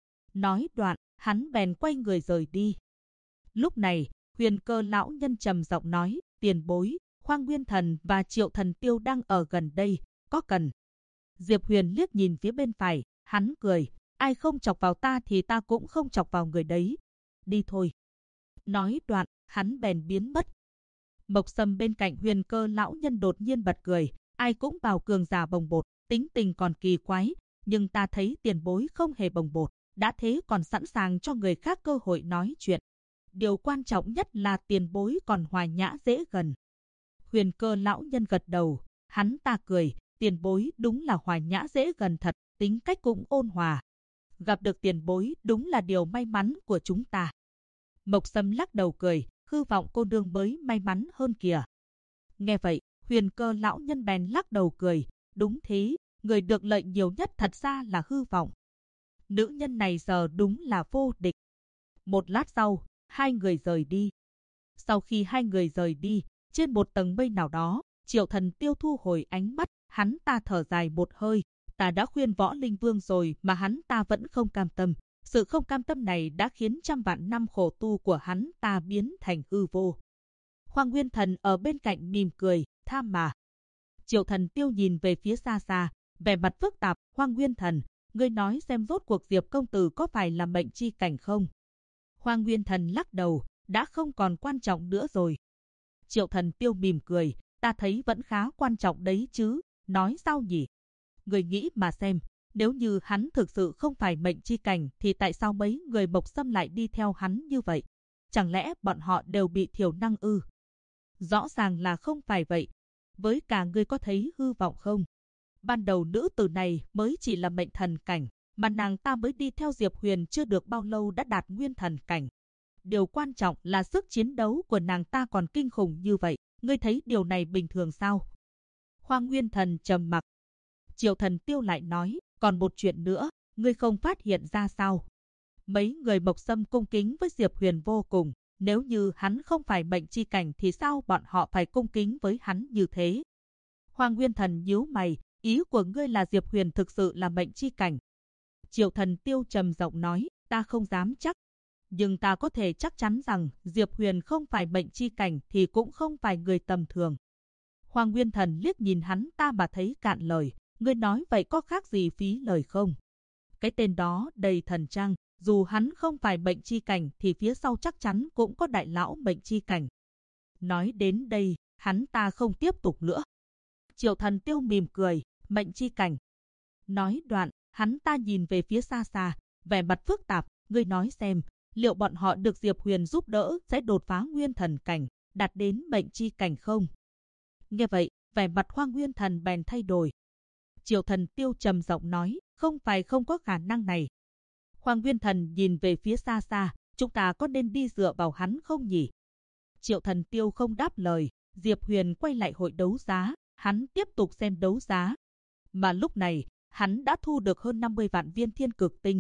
Nói đoạn, hắn bèn quay người rời đi. Lúc này, Huyền Cơ lão nhân trầm giọng nói, tiền bối, Khoang Nguyên Thần và Triệu Thần Tiêu đang ở gần đây, có cần. Diệp Huyền liếc nhìn phía bên phải, hắn cười, ai không chọc vào ta thì ta cũng không chọc vào người đấy. Đi thôi. Nói đoạn, hắn bèn biến mất. Mộc Sâm bên cạnh Huyền Cơ lão nhân đột nhiên bật cười, ai cũng bảo cường giả bồng bột, tính tình còn kỳ quái, nhưng ta thấy tiền bối không hề bồng bột, đã thế còn sẵn sàng cho người khác cơ hội nói chuyện. Điều quan trọng nhất là tiền bối còn hòa nhã dễ gần. Huyền Cơ lão nhân gật đầu, hắn ta cười, tiền bối đúng là hòa nhã dễ gần thật, tính cách cũng ôn hòa. Gặp được tiền bối đúng là điều may mắn của chúng ta. Mộc Sâm lắc đầu cười, hư vọng cô nương mới may mắn hơn kìa. Nghe vậy, Huyền Cơ lão nhân bèn lắc đầu cười, đúng thế, người được lợi nhiều nhất thật ra là hư vọng. Nữ nhân này giờ đúng là vô địch. Một lát sau, hai người rời đi. Sau khi hai người rời đi, trên một tầng mây nào đó, Triệu Thần Tiêu thu hồi ánh mắt, hắn ta thở dài một hơi. Ta đã khuyên Võ Linh Vương rồi mà hắn ta vẫn không cam tâm. Sự không cam tâm này đã khiến trăm vạn năm khổ tu của hắn ta biến thành hư vô. Hoàng Nguyên Thần ở bên cạnh mỉm cười, tham mà. Triệu Thần Tiêu nhìn về phía xa xa, vẻ mặt phức tạp. Hoàng Nguyên Thần, ngươi nói xem rốt cuộc Diệp công tử có phải là mệnh chi cảnh không? Hoàng Nguyên Thần lắc đầu, đã không còn quan trọng nữa rồi. Triệu Thần Tiêu mỉm cười, ta thấy vẫn khá quan trọng đấy chứ, nói sao nhỉ? Người nghĩ mà xem, nếu như hắn thực sự không phải mệnh chi cảnh thì tại sao mấy người Mộc Sâm lại đi theo hắn như vậy? Chẳng lẽ bọn họ đều bị thiểu năng ư? Rõ ràng là không phải vậy. Với cả ngươi có thấy hư vọng không? Ban đầu nữ tử này mới chỉ là mệnh thần cảnh, mà nàng ta mới đi theo Diệp Huyền chưa được bao lâu đã đạt nguyên thần cảnh. Điều quan trọng là sức chiến đấu của nàng ta còn kinh khủng như vậy. Ngươi thấy điều này bình thường sao? Hoàng Nguyên Thần trầm mặc. Triệu Thần Tiêu lại nói, còn một chuyện nữa, ngươi không phát hiện ra sao? Mấy người Mộc Sâm cung kính với Diệp Huyền vô cùng, nếu như hắn không phải mệnh chi cảnh thì sao bọn họ phải cung kính với hắn như thế? Hoàng Nguyên Thần nhíu mày, ý của ngươi là Diệp Huyền thực sự là mệnh chi cảnh. Triệu Thần Tiêu trầm giọng nói, ta không dám chắc, nhưng ta có thể chắc chắn rằng Diệp Huyền không phải mệnh chi cảnh thì cũng không phải người tầm thường. Hoàng Nguyên Thần liếc nhìn hắn ta mà thấy cạn lời, ngươi nói vậy có khác gì phí lời không? Cái tên đó đầy thần trang, dù hắn không phải mệnh chi cảnh thì phía sau chắc chắn cũng có đại lão mệnh chi cảnh. Nói đến đây, hắn ta không tiếp tục nữa. Triệu Thần Tiêu mỉm cười, mệnh chi cảnh. Nói đoạn, hắn ta nhìn về phía xa xa, vẻ mặt phức tạp, ngươi nói xem, liệu bọn họ được Diệp Huyền giúp đỡ sẽ đột phá nguyên thần cảnh, đạt đến mệnh chi cảnh không? Nghe vậy, vẻ mặt Hoàng Nguyên Thần bèn thay đổi. Triệu Thần Tiêu trầm giọng nói, không phải không có khả năng này. Hoàng Nguyên Thần nhìn về phía xa xa, chúng ta có nên đi dựa vào hắn không nhỉ? Triệu Thần Tiêu không đáp lời, Diệp Huyền quay lại hội đấu giá, hắn tiếp tục xem đấu giá. Mà lúc này, hắn đã thu được hơn 50 vạn viên thiên cực tinh.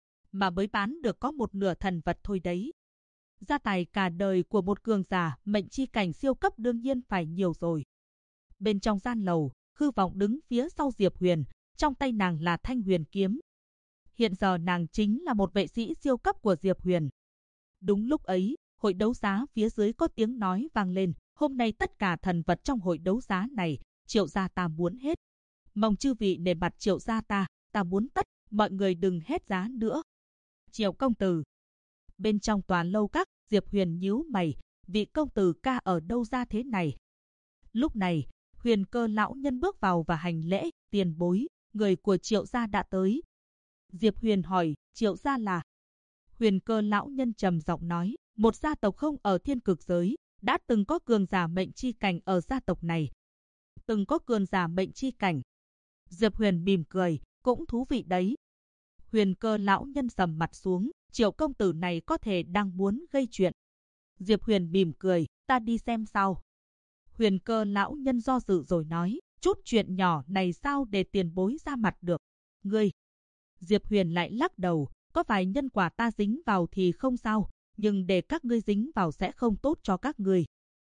Mà mới bán được có một nửa thần vật thôi đấy. Gia tài cả đời của một cường giả mệnh chi cảnh siêu cấp đương nhiên phải nhiều rồi. Bên trong gian lầu, hư vọng đứng phía sau Diệp Huyền, trong tay nàng là thanh huyền kiếm. Hiện giờ nàng chính là một vệ sĩ siêu cấp của Diệp Huyền. Đúng lúc ấy, hội đấu giá phía dưới có tiếng nói vang lên, hôm nay tất cả thần vật trong hội đấu giá này, Triệu gia ta muốn hết. Mong chư vị nể mặt Triệu gia ta muốn tất, mọi người đừng hét giá nữa. Triệu công tử. Bên trong tòa lâu các, Diệp Huyền nhíu mày, vị công tử ca ở đâu ra thế này? Lúc này, Huyền Cơ lão nhân bước vào và hành lễ, tiền bối, người của Triệu gia đã tới. Diệp Huyền hỏi, Triệu gia là? Huyền Cơ lão nhân trầm giọng nói, một gia tộc không ở thiên cực giới, đã từng có cường giả mệnh chi cảnh ở gia tộc này. Từng có cường giả mệnh chi cảnh. Diệp Huyền mỉm cười, cũng thú vị đấy. Huyền Cơ lão nhân sầm mặt xuống, Triệu công tử này có thể đang muốn gây chuyện. Diệp Huyền mỉm cười, ta đi xem sao. Huyền Cơ lão nhân do dự rồi nói, chút chuyện nhỏ này sao để tiền bối ra mặt được. Ngươi. Diệp Huyền lại lắc đầu, có vài nhân quả ta dính vào thì không sao, nhưng để các ngươi dính vào sẽ không tốt cho các ngươi.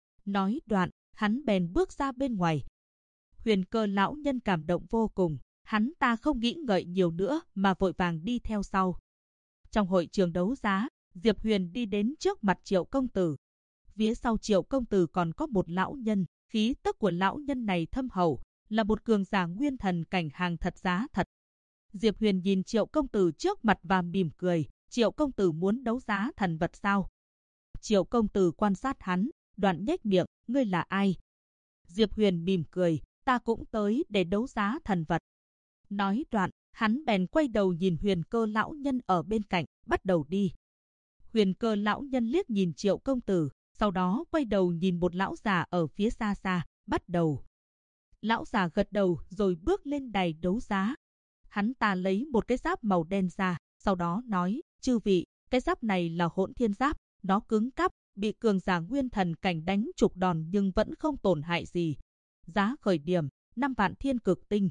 Nói đoạn, hắn bèn bước ra bên ngoài. Huyền Cơ lão nhân cảm động vô cùng, hắn ta không nghĩ ngợi nhiều nữa mà vội vàng đi theo sau. Trong hội trường đấu giá, Diệp Huyền đi đến trước mặt Triệu công tử. Phía sau Triệu công tử còn có một lão nhân, khí tức của lão nhân này thâm hậu, là một cường giả nguyên thần cảnh hàng thật giá thật. Diệp Huyền nhìn Triệu công tử trước mặt và mỉm cười, Triệu công tử muốn đấu giá thần vật sao? Triệu công tử quan sát hắn, đoạn nhếch miệng, ngươi là ai? Diệp Huyền mỉm cười, ta cũng tới để đấu giá thần vật. Nói đoạn, hắn bèn quay đầu nhìn Huyền Cơ lão nhân ở bên cạnh, bắt đầu đi. Huyền Cơ lão nhân liếc nhìn Triệu công tử, sau đó quay đầu nhìn một lão già ở phía xa xa, bắt đầu. Lão già gật đầu rồi bước lên đài đấu giá. Hắn ta lấy một cái giáp màu đen ra, sau đó nói, chư vị, cái giáp này là Hỗn Thiên Giáp, nó cứng cáp, bị cường giả nguyên thần cảnh đánh trục đòn nhưng vẫn không tổn hại gì. Giá khởi điểm, 5 vạn thiên cực tinh.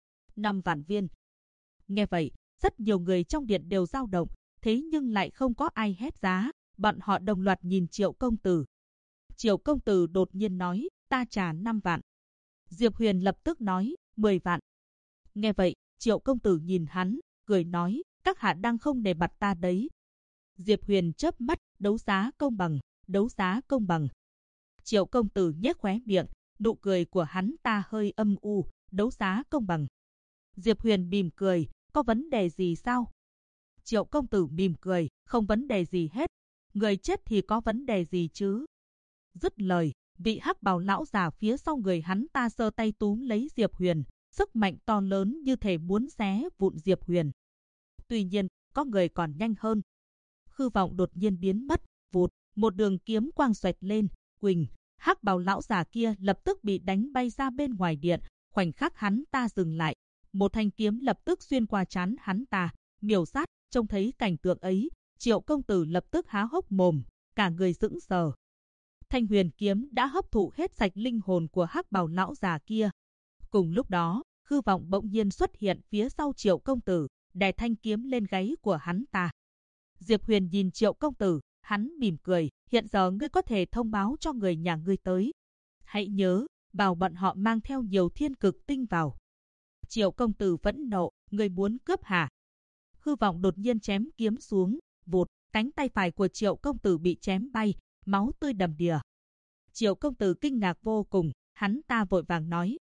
5 vạn viên. Nghe vậy, rất nhiều người trong điện đều dao động, thế nhưng lại không có ai hét giá, bọn họ đồng loạt nhìn Triệu công tử. Triệu công tử đột nhiên nói, ta trả 5 vạn. Diệp Huyền lập tức nói, 10 vạn. Nghe vậy, Triệu công tử nhìn hắn, cười nói, các hạ đang không nể mặt ta đấy. Diệp Huyền chớp mắt, đấu giá công bằng, đấu giá công bằng. Triệu công tử nhếch khóe miệng, nụ cười của hắn ta hơi âm u, đấu giá công bằng. Diệp Huyền mỉm cười, có vấn đề gì sao? Triệu công tử mỉm cười, không vấn đề gì hết. Người chết thì có vấn đề gì chứ? Dứt lời, vị hắc bào lão già phía sau người hắn ta giơ tay túm lấy Diệp Huyền, sức mạnh to lớn như thể muốn xé vụn Diệp Huyền. Tuy nhiên, có người còn nhanh hơn. Hư vọng đột nhiên biến mất, vụt, một đường kiếm quang xoẹt lên, quỳnh, hắc bào lão già kia lập tức bị đánh bay ra bên ngoài điện, khoảnh khắc hắn ta dừng lại, một thanh kiếm lập tức xuyên qua trán hắn ta, miểu sát. Trông thấy cảnh tượng ấy, Triệu công tử lập tức há hốc mồm, cả người sững sờ. Thanh huyền kiếm đã hấp thụ hết sạch linh hồn của hắc bào lão già kia. Cùng lúc đó, hư vọng bỗng nhiên xuất hiện phía sau Triệu công tử, đè thanh kiếm lên gáy của hắn ta. Diệp Huyền nhìn Triệu công tử, hắn mỉm cười, hiện giờ ngươi có thể thông báo cho người nhà ngươi tới. Hãy nhớ, bảo bọn họ mang theo nhiều thiên cực tinh vào. Triệu công tử vẫn nộ, ngươi muốn cướp hả? Hư vọng đột nhiên chém kiếm xuống, vụt, cánh tay phải của Triệu công tử bị chém bay, máu tươi đầm đìa. Triệu công tử kinh ngạc vô cùng, hắn ta vội vàng nói,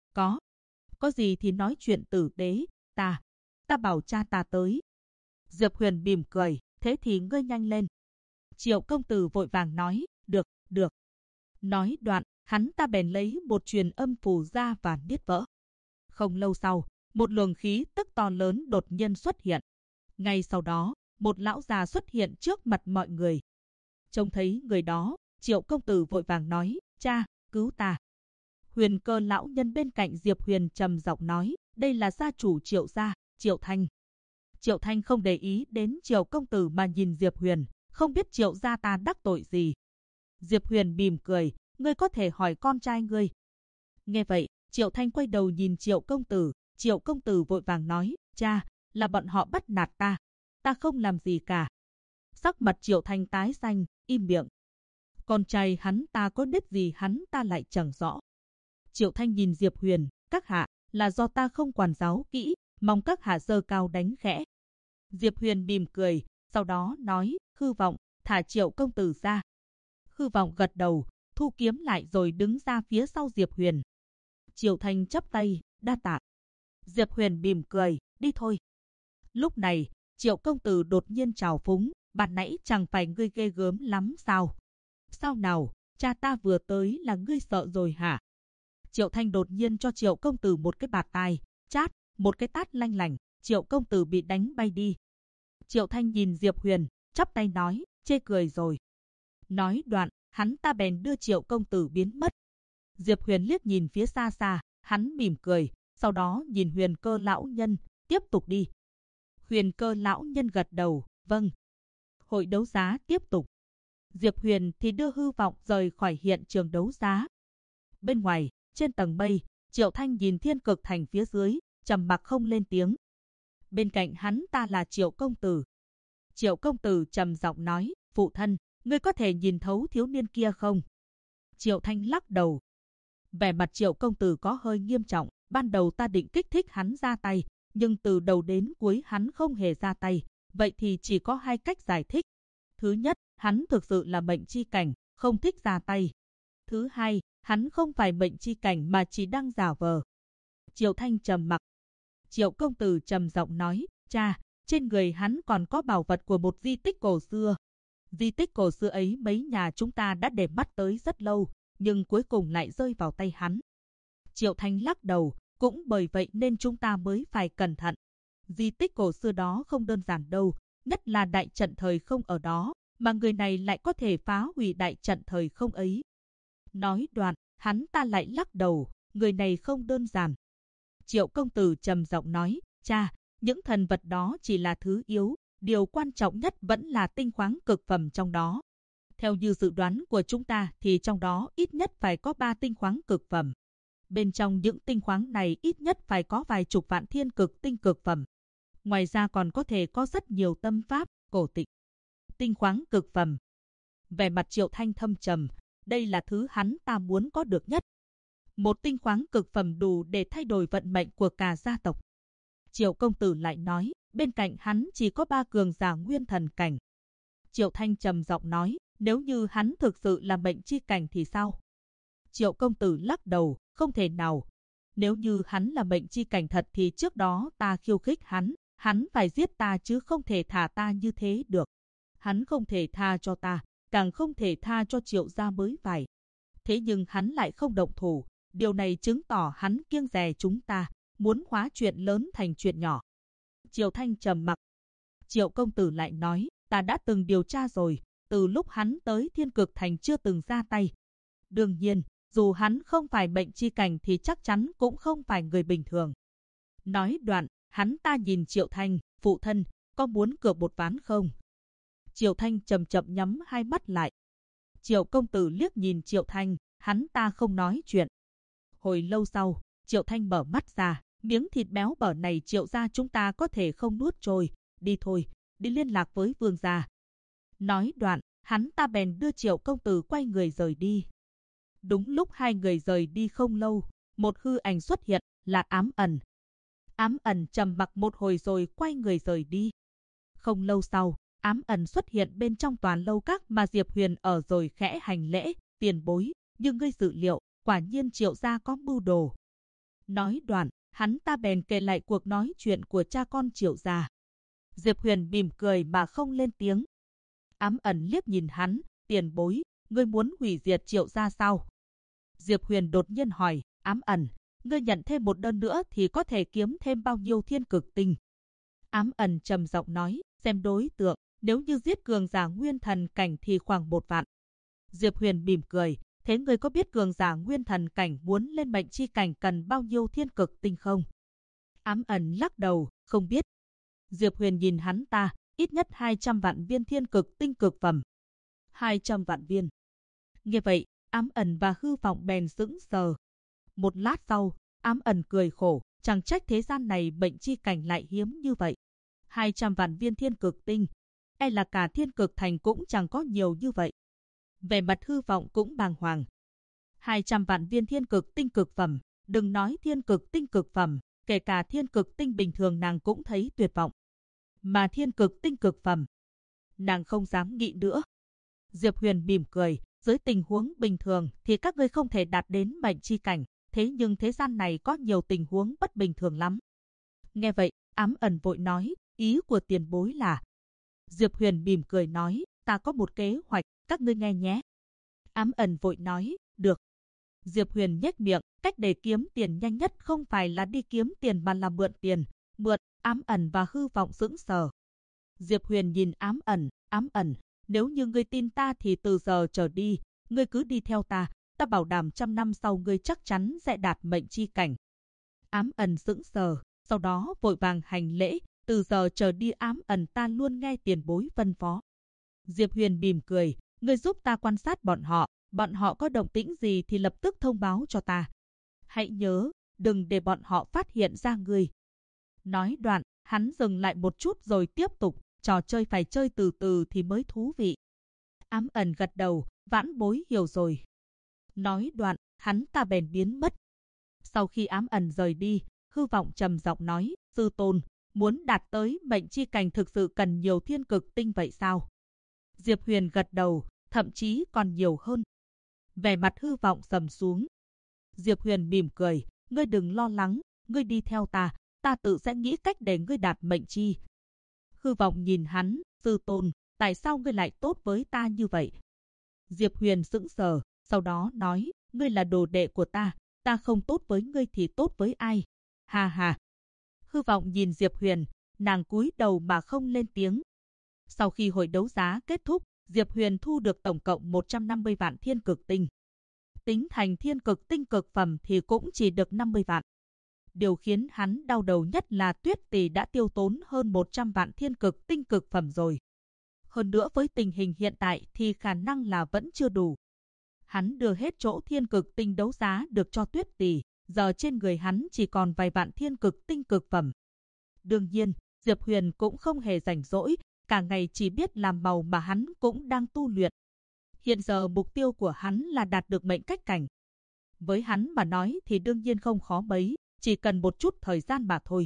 có gì thì nói chuyện tử tế, ta bảo cha ta tới. Diệp Huyền mỉm cười, thế thì ngươi nhanh lên. Triệu công tử vội vàng nói, được. Nói đoạn, hắn ta bèn lấy một truyền âm phù ra và niết vỡ. Không lâu sau, một luồng khí tức to lớn đột nhiên xuất hiện. Ngay sau đó, một lão già xuất hiện trước mặt mọi người. Trông thấy người đó, Triệu công tử vội vàng nói, cha, cứu ta. Huyền Cơ lão nhân bên cạnh Diệp Huyền trầm giọng nói, đây là gia chủ Triệu gia, Triệu Thanh. Triệu Thanh không để ý đến Triệu công tử mà nhìn Diệp Huyền, không biết Triệu gia ta đắc tội gì. Diệp Huyền mỉm cười, ngươi có thể hỏi con trai ngươi. Nghe vậy, Triệu Thanh quay đầu nhìn Triệu công tử vội vàng nói, cha, là bọn họ bắt nạt ta không làm gì cả. Sắc mặt Triệu Thanh tái xanh, im miệng. Con trai hắn ta có nết gì hắn ta lại chẳng rõ. Triệu Thanh nhìn Diệp Huyền, các hạ, là do ta không quản giáo kỹ, mong các hạ giơ cao đánh khẽ. Diệp Huyền mỉm cười, sau đó nói, hư vọng, thả Triệu công tử ra. Hư vọng gật đầu, thu kiếm lại rồi đứng ra phía sau Diệp Huyền. Triệu Thanh chắp tay, đa tạ. Diệp Huyền mỉm cười, đi thôi. Lúc này, Triệu công tử đột nhiên trào phúng, ban nãy chẳng phải ngươi ghê gớm lắm sao? Sao nào, cha ta vừa tới là ngươi sợ rồi hả? Triệu Thanh đột nhiên cho Triệu công tử một cái bạt tai, chát, một cái tát lanh lành, Triệu công tử bị đánh bay đi. Triệu Thanh nhìn Diệp Huyền, chắp tay nói, chê cười rồi. Nói đoạn, hắn ta bèn đưa Triệu công tử biến mất. Diệp Huyền liếc nhìn phía xa xa, hắn mỉm cười, sau đó nhìn Huyền Cơ lão nhân, tiếp tục đi. Huyền Cơ lão nhân gật đầu, vâng. Hội đấu giá tiếp tục. Diệp Huyền thì đưa hư vọng rời khỏi hiện trường đấu giá. Bên ngoài, trên tầng mây, Triệu Thanh nhìn thiên cực thành phía dưới, trầm mặc không lên tiếng. Bên cạnh hắn ta là Triệu công tử. Triệu công tử trầm giọng nói, phụ thân, ngươi có thể nhìn thấu thiếu niên kia không? Triệu Thanh lắc đầu. Vẻ mặt Triệu công tử có hơi nghiêm trọng, ban đầu ta định kích thích hắn ra tay, nhưng từ đầu đến cuối hắn không hề ra tay, vậy thì chỉ có hai cách giải thích. Thứ nhất, hắn thực sự là mệnh chi cảnh, không thích ra tay. Thứ hai, hắn không phải mệnh chi cảnh mà chỉ đang giả vờ. Triệu Thanh trầm mặc. Triệu công tử trầm giọng nói, cha, trên người hắn còn có bảo vật của một di tích cổ xưa. Di tích cổ xưa ấy mấy nhà chúng ta đã để mắt tới rất lâu, nhưng cuối cùng lại rơi vào tay hắn. Triệu Thanh lắc đầu, cũng bởi vậy nên chúng ta mới phải cẩn thận. Di tích cổ xưa đó không đơn giản đâu, nhất là đại trận thời không ở đó, mà người này lại có thể phá hủy đại trận thời không ấy. Nói đoạn, hắn ta lại lắc đầu, người này không đơn giản. Triệu công tử trầm giọng nói, cha, những thần vật đó chỉ là thứ yếu, điều quan trọng nhất vẫn là tinh khoáng cực phẩm trong đó. Theo như dự đoán của chúng ta thì trong đó ít nhất phải có 3 tinh khoáng cực phẩm. Bên trong những tinh khoáng này ít nhất phải có vài chục vạn thiên cực tinh cực phẩm. Ngoài ra còn có thể có rất nhiều tâm pháp, cổ tịch. Tinh khoáng cực phẩm. Vẻ mặt Triệu Thanh thâm trầm, đây là thứ hắn ta muốn có được nhất. Một tinh khoáng cực phẩm đủ để thay đổi vận mệnh của cả gia tộc. Triệu công tử lại nói, bên cạnh hắn chỉ có 3 cường giả nguyên thần cảnh. Triệu Thanh trầm giọng nói, nếu như hắn thực sự là mệnh chi cảnh thì sao? Triệu công tử lắc đầu, không thể nào. Nếu như hắn là mệnh chi cảnh thật thì trước đó ta khiêu khích hắn phải giết ta chứ không thể thả ta như thế được. Hắn không thể tha cho ta, càng không thể tha cho Triệu gia mới phải. Thế nhưng hắn lại không động thủ, điều này chứng tỏ hắn kiêng dè chúng ta, muốn hóa chuyện lớn thành chuyện nhỏ. Triệu Thanh trầm mặc. Triệu công tử lại nói, ta đã từng điều tra rồi, từ lúc hắn tới Thiên Cực Thành chưa từng ra tay. Đương nhiên, dù hắn không phải mệnh chi cảnh thì chắc chắn cũng không phải người bình thường. Nói đoạn, hắn ta nhìn Triệu Thanh, phụ thân, có muốn cược một ván không? Triệu Thanh chậm chậm nhắm hai mắt lại. Triệu công tử liếc nhìn Triệu Thanh, hắn ta không nói chuyện. Hồi lâu sau, Triệu Thanh mở mắt ra, miếng thịt béo bở này Triệu gia chúng ta có thể không nuốt trôi, đi thôi, đi liên lạc với vương gia. Nói đoạn, hắn ta bèn đưa Triệu công tử quay người rời đi. Đúng lúc hai người rời đi không lâu, một hư ảnh xuất hiện, là Ám Ẩn. Ám Ẩn trầm mặc một hồi rồi quay người rời đi. Không lâu sau, Ám Ẩn xuất hiện bên trong tòa lâu các mà Diệp Huyền ở rồi khẽ hành lễ, tiền bối, nhưng ngươi dự liệu, quả nhiên Triệu gia có mưu đồ. Nói đoạn, hắn ta bèn kể lại cuộc nói chuyện của cha con Triệu gia. Diệp Huyền mỉm cười mà không lên tiếng. Ám Ẩn liếc nhìn hắn, tiền bối, ngươi muốn hủy diệt Triệu gia sao? Diệp Huyền đột nhiên hỏi, Ám Ẩn, ngươi nhận thêm một đơn nữa thì có thể kiếm thêm bao nhiêu thiên cực tinh? Ám Ẩn trầm giọng nói, xem đối tượng, nếu như giết cường giả nguyên thần cảnh thì khoảng 1 vạn. Diệp Huyền mỉm cười, thế ngươi có biết cường giả nguyên thần cảnh muốn lên mệnh chi cảnh cần bao nhiêu thiên cực tinh không? Ám Ẩn lắc đầu, không biết. Diệp Huyền nhìn hắn ta, ít nhất 200 vạn viên thiên cực tinh cực phẩm. 200 vạn viên. Nghe vậy, Ám Ẩn và Hư Vọng bèn sững sờ. Một lát sau, Ám Ẩn cười khổ, chẳng trách thế gian này mệnh chi cảnh lại hiếm như vậy. 200 vạn viên thiên cực tinh, e là cả Thiên Cực Thành cũng chẳng có nhiều như vậy. Về mặt Hư Vọng cũng bàng hoàng. 200 vạn viên thiên cực tinh cực phẩm, đừng nói thiên cực tinh cực phẩm, kể cả thiên cực tinh bình thường nàng cũng thấy tuyệt vọng. Mà thiên cực tinh cực phẩm, nàng không dám nghĩ nữa. Diệp Huyền mỉm cười, dưới tình huống bình thường thì các ngươi không thể đạt đến mệnh chi cảnh, thế nhưng thế gian này có nhiều tình huống bất bình thường lắm. Nghe vậy, Ám Ẩn vội nói, ý của tiền bối là... Diệp Huyền mỉm cười nói, ta có một kế hoạch, các ngươi nghe nhé. Ám Ẩn vội nói, được. Diệp Huyền nhếch miệng, cách để kiếm tiền nhanh nhất không phải là đi kiếm tiền mà là mượn tiền. Mượn, Ám Ẩn và Hư Vọng sững sờ. Diệp Huyền nhìn Ám Ẩn, nếu như ngươi tin ta thì từ giờ trở đi, ngươi cứ đi theo ta bảo đảm 100 năm sau ngươi chắc chắn sẽ đạt mệnh chi cảnh. Ám Ẩn sững sờ, sau đó vội vàng hành lễ, từ giờ trở đi Ám Ẩn ta luôn nghe tiền bối phân phó. Diệp Huyền mỉm cười, ngươi giúp ta quan sát bọn họ có động tĩnh gì thì lập tức thông báo cho ta. Hãy nhớ, đừng để bọn họ phát hiện ra ngươi. Nói đoạn, hắn dừng lại một chút rồi tiếp tục, trò chơi phải chơi từ từ thì mới thú vị. Ám Ẩn gật đầu, vãn bối hiểu rồi. Nói đoạn, hắn ta bèn biến mất. Sau khi Ám Ẩn rời đi, Hư Vọng trầm giọng nói, sư tôn, muốn đạt tới mệnh chi cảnh thực sự cần nhiều thiên cực tinh vậy sao? Diệp Huyền gật đầu, thậm chí còn nhiều hơn. Vẻ mặt Hư Vọng sầm xuống. Diệp Huyền mỉm cười, ngươi đừng lo lắng, ngươi đi theo ta tự sẽ nghĩ cách để ngươi đạt mệnh chi. Hư Vọng nhìn hắn, sư tôn, tại sao ngươi lại tốt với ta như vậy? Diệp Huyền sững sờ, sau đó nói, ngươi là đồ đệ của ta không tốt với ngươi thì tốt với ai? Ha ha. Hư vọng nhìn Diệp Huyền, nàng cúi đầu mà không lên tiếng. Sau khi hội đấu giá kết thúc, Diệp Huyền thu được tổng cộng 150 vạn thiên cực tinh. Tính thành thiên cực tinh cực phẩm thì cũng chỉ được 50 vạn. Điều khiến hắn đau đầu nhất là Tuyết Tỷ đã tiêu tốn hơn 100 vạn thiên cực tinh cực phẩm rồi. Hơn nữa với tình hình hiện tại thì khả năng là vẫn chưa đủ. Hắn đưa hết chỗ thiên cực tinh đấu giá được cho Tuyết Tỷ, giờ trên người hắn chỉ còn vài vạn thiên cực tinh cực phẩm. Đương nhiên, Diệp Huyền cũng không hề rảnh rỗi, cả ngày chỉ biết làm màu mà hắn cũng đang tu luyện. Hiện giờ mục tiêu của hắn là đạt được mệnh cách cảnh. Với hắn mà nói thì đương nhiên không khó mấy, chỉ cần một chút thời gian mà thôi.